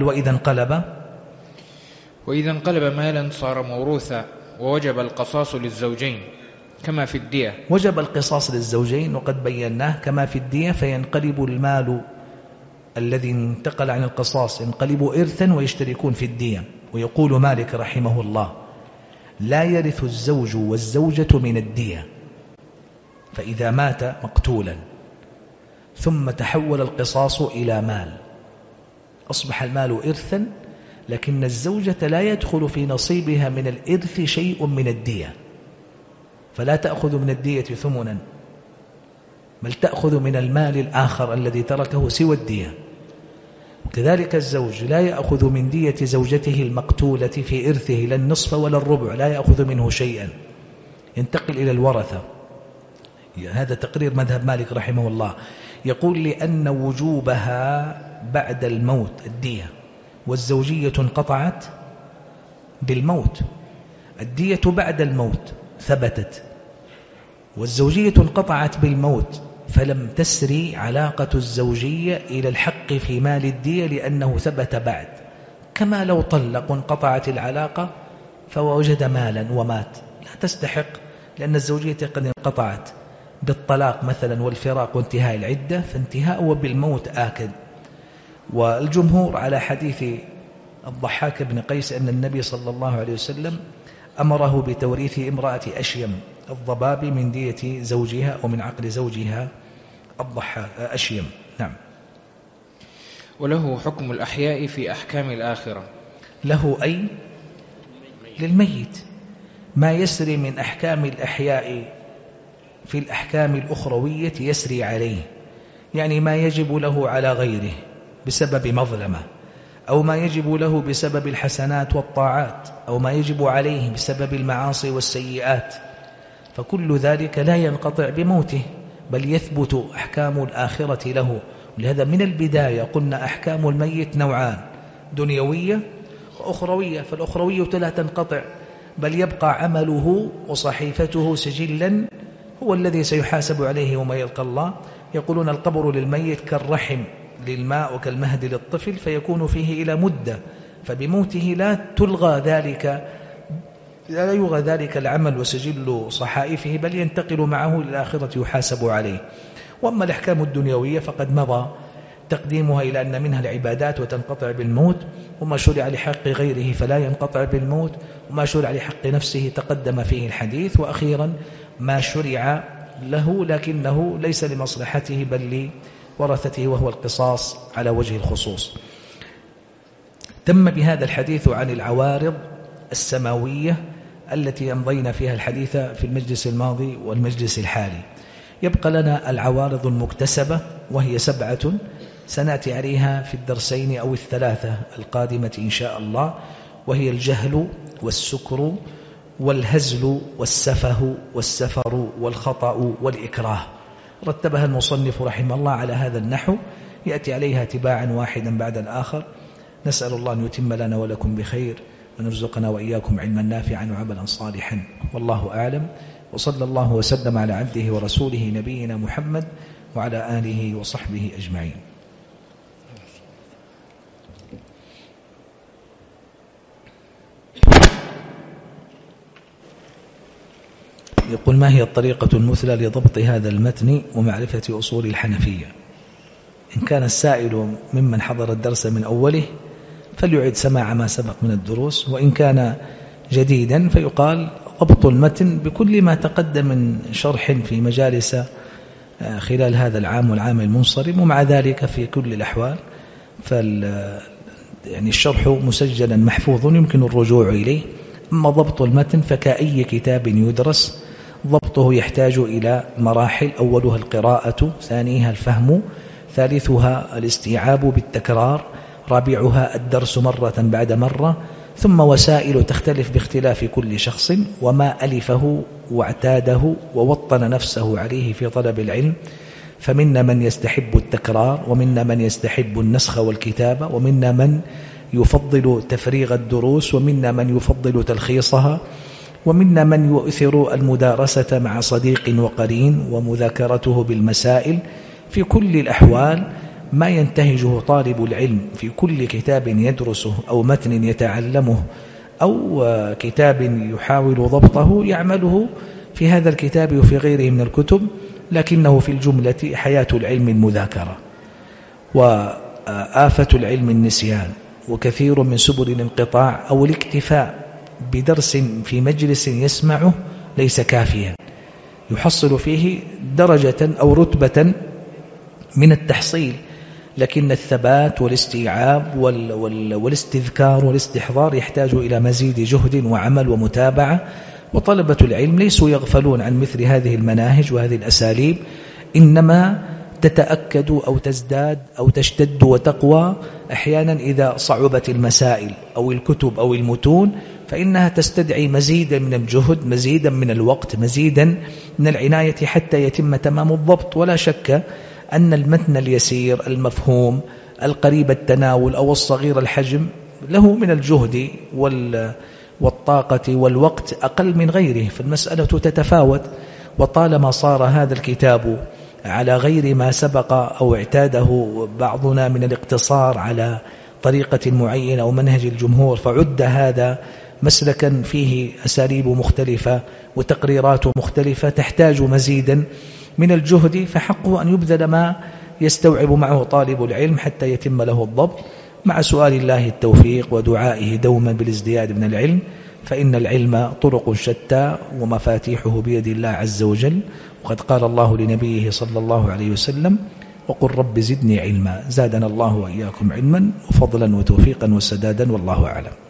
وإذا انقلب مالا صار موروثا، ووجب القصاص للزوجين كما في الدية. وجب القصاص للزوجين وقد بيناه كما في الدية، فينقلب المال الذي انتقل عن القصاص ينقلب إرثا ويشتركون في الدية. ويقول مالك رحمه الله لا يرث الزوج والزوجة من الدية، فإذا مات مقتولا ثم تحول القصاص إلى مال أصبح المال إرثا، لكن الزوجة لا يدخل في نصيبها من الإرث شيء من الدية، فلا تأخذ من الدية ثمنا، بل تأخذ من المال الآخر الذي تركه سوى الدية. كذلك الزوج لا يأخذ من دية زوجته المقتولة في إرثه لا النصف ولا الربع، لا يأخذ منه شيئا، ينتقل إلى الورثة. هذا تقرير مذهب مالك رحمه الله. يقول لأن وجوبها بعد الموت الدية، والزوجية انقطعت بالموت، الدية بعد الموت ثبتت، والزوجية انقطعت بالموت، فلم تسري علاقة الزوجية إلى الحق في مال الدية لأنه ثبت بعد. كما لو طلق انقطعت العلاقة فوجد مالا ومات، لا تستحق، لأن الزوجية قد انقطعت بالطلاق مثلا والفراق وانتهاء العدة، فانتهاء بالموت آكد. والجمهور على حديث الضحاك بن قيس أن النبي صلى الله عليه وسلم أمره بتوريث امرأة أشيم الضبابي من دية زوجها أو من عقل زوجها أشيم. نعم. وله حكم الأحياء في أحكام الآخرة. له أي للميت ما يسري من أحكام الأحياء في الأحكام الأخروية يسري عليه، يعني ما يجب له على غيره بسبب مظلمة، أو ما يجب له بسبب الحسنات والطاعات، أو ما يجب عليه بسبب المعاصي والسيئات، فكل ذلك لا ينقطع بموته بل يثبت أحكام الآخرة له. ولهذا من البداية قلنا أحكام الميت نوعان، دنيوية وأخروية، فالأخروية لا تنقطع بل يبقى عمله وصحيفته سجلا هو الذي سيحاسب عليه وما يلقى الله. يقولون القبر للميت كالرحم للماء وكالمهد للطفل، فيكون فيه إلى مدة، فبموته لا يلغى ذلك العمل وسجل صحائفه بل ينتقل معه للآخرة يحاسب عليه. وأما الأحكام الدنيوية فقد مضى تقديمها إلى أن منها العبادات وتنقطع بالموت، وما شرع لحق غيره فلا ينقطع بالموت، وما شرع لحق نفسه تقدم فيه الحديث، وأخيرا ما شرع له لكنه ليس لمصلحته بل لورثته وهو القصاص على وجه الخصوص. تم بهذا الحديث عن العوارض السماوية التي أمضينا فيها الحديث في المجلس الماضي والمجلس الحالي. يبقى لنا العوارض المكتسبة وهي 7 سنأتي عليها في الدرسين أو الثلاثة القادمة إن شاء الله، وهي الجهل والسكر والهزل والسفه والسفر والخطأ والإكراه. رتبها المصنف رحمه الله على هذا النحو، يأتي عليها تباعا واحدا بعد الآخر. نسأل الله أن يتم لنا ولكم بخير، ونرزقنا وإياكم علما نافعا وعملا صالحا، والله أعلم. وصلى الله وسلم على عبده ورسوله نبينا محمد وعلى آله وصحبه أجمعين. يقول: ما هي الطريقة المثلى لضبط هذا المتن ومعرفة أصول الحنفية؟ إن كان السائل ممن حضر الدرس من أوله فليعد سماع ما سبق من الدروس، وإن كان جديدا فيقال ضبط المتن بكل ما تقدم من شرح في مجالس خلال هذا العام والعام المنصرم، ومع ذلك في كل الأحوال يعني الشرح مسجلا محفوظ يمكن الرجوع إليه. أما ضبط المتن فكأي كتاب يدرس، ضبطه يحتاج إلى مراحل: أولها القراءة، ثانيها الفهم، ثالثها الاستيعاب بالتكرار، رابعها الدرس مرة بعد مرة، ثم وسائل تختلف باختلاف كل شخص وما ألفه واعتاده ووطن نفسه عليه في طلب العلم. فمنا من يستحب التكرار، ومنا من يستحب النسخ والكتابة، ومنا من يفضل تفريغ الدروس، ومنا من يفضل تلخيصها، ومنا من يؤثر المدارسة مع صديق وقرين ومذاكرته بالمسائل. في كل الأحوال ما ينتهجه طالب العلم في كل كتاب يدرسه أو متن يتعلمه أو كتاب يحاول ضبطه يعمله في هذا الكتاب وفي غيره من الكتب، لكنه في الجملة حياة العلم المذاكرة، وآفة العلم النسيان، وكثير من سبل الانقطاع أو الاكتفاء بدرس في مجلس يسمعه ليس كافيا يحصل فيه درجة أو رتبة من التحصيل، لكن الثبات والاستيعاب والاستذكار والاستحضار يحتاج إلى مزيد جهد وعمل ومتابعة. وطلبة العلم ليسوا يغفلون عن مثل هذه المناهج وهذه الأساليب، إنما تتأكد أو تزداد أو تشتد وتقوى أحيانا إذا صعبت المسائل أو الكتب أو المتون، فإنها تستدعي مزيدا من الجهد، مزيدا من الوقت، مزيدا من العناية حتى يتم تمام الضبط. ولا شك أن المتن اليسير المفهوم القريب التناول أو الصغير الحجم له من الجهد والطاقة والوقت أقل من غيره، فالمسألة تتفاوت. وطالما صار هذا الكتاب على غير ما سبق أو اعتاده بعضنا من الاقتصار على طريقة معينة أو منهج الجمهور، فعد هذا مسلكا فيه أساليب مختلفة وتقريرات مختلفة تحتاج مزيدا من الجهد، فحقه أن يبذل ما يستوعب معه طالب العلم حتى يتم له الضبط. مع سؤال الله التوفيق ودعائه دوما بالازدياد من العلم، فإن العلم طرق شتى ومفاتيحه بيد الله عز وجل. وقد قال الله لنبيه صلى الله عليه وسلم: وقل رب زدني علما. زادنا الله وإياكم علما وفضلا وتوفيقا وسدادا، والله أعلم.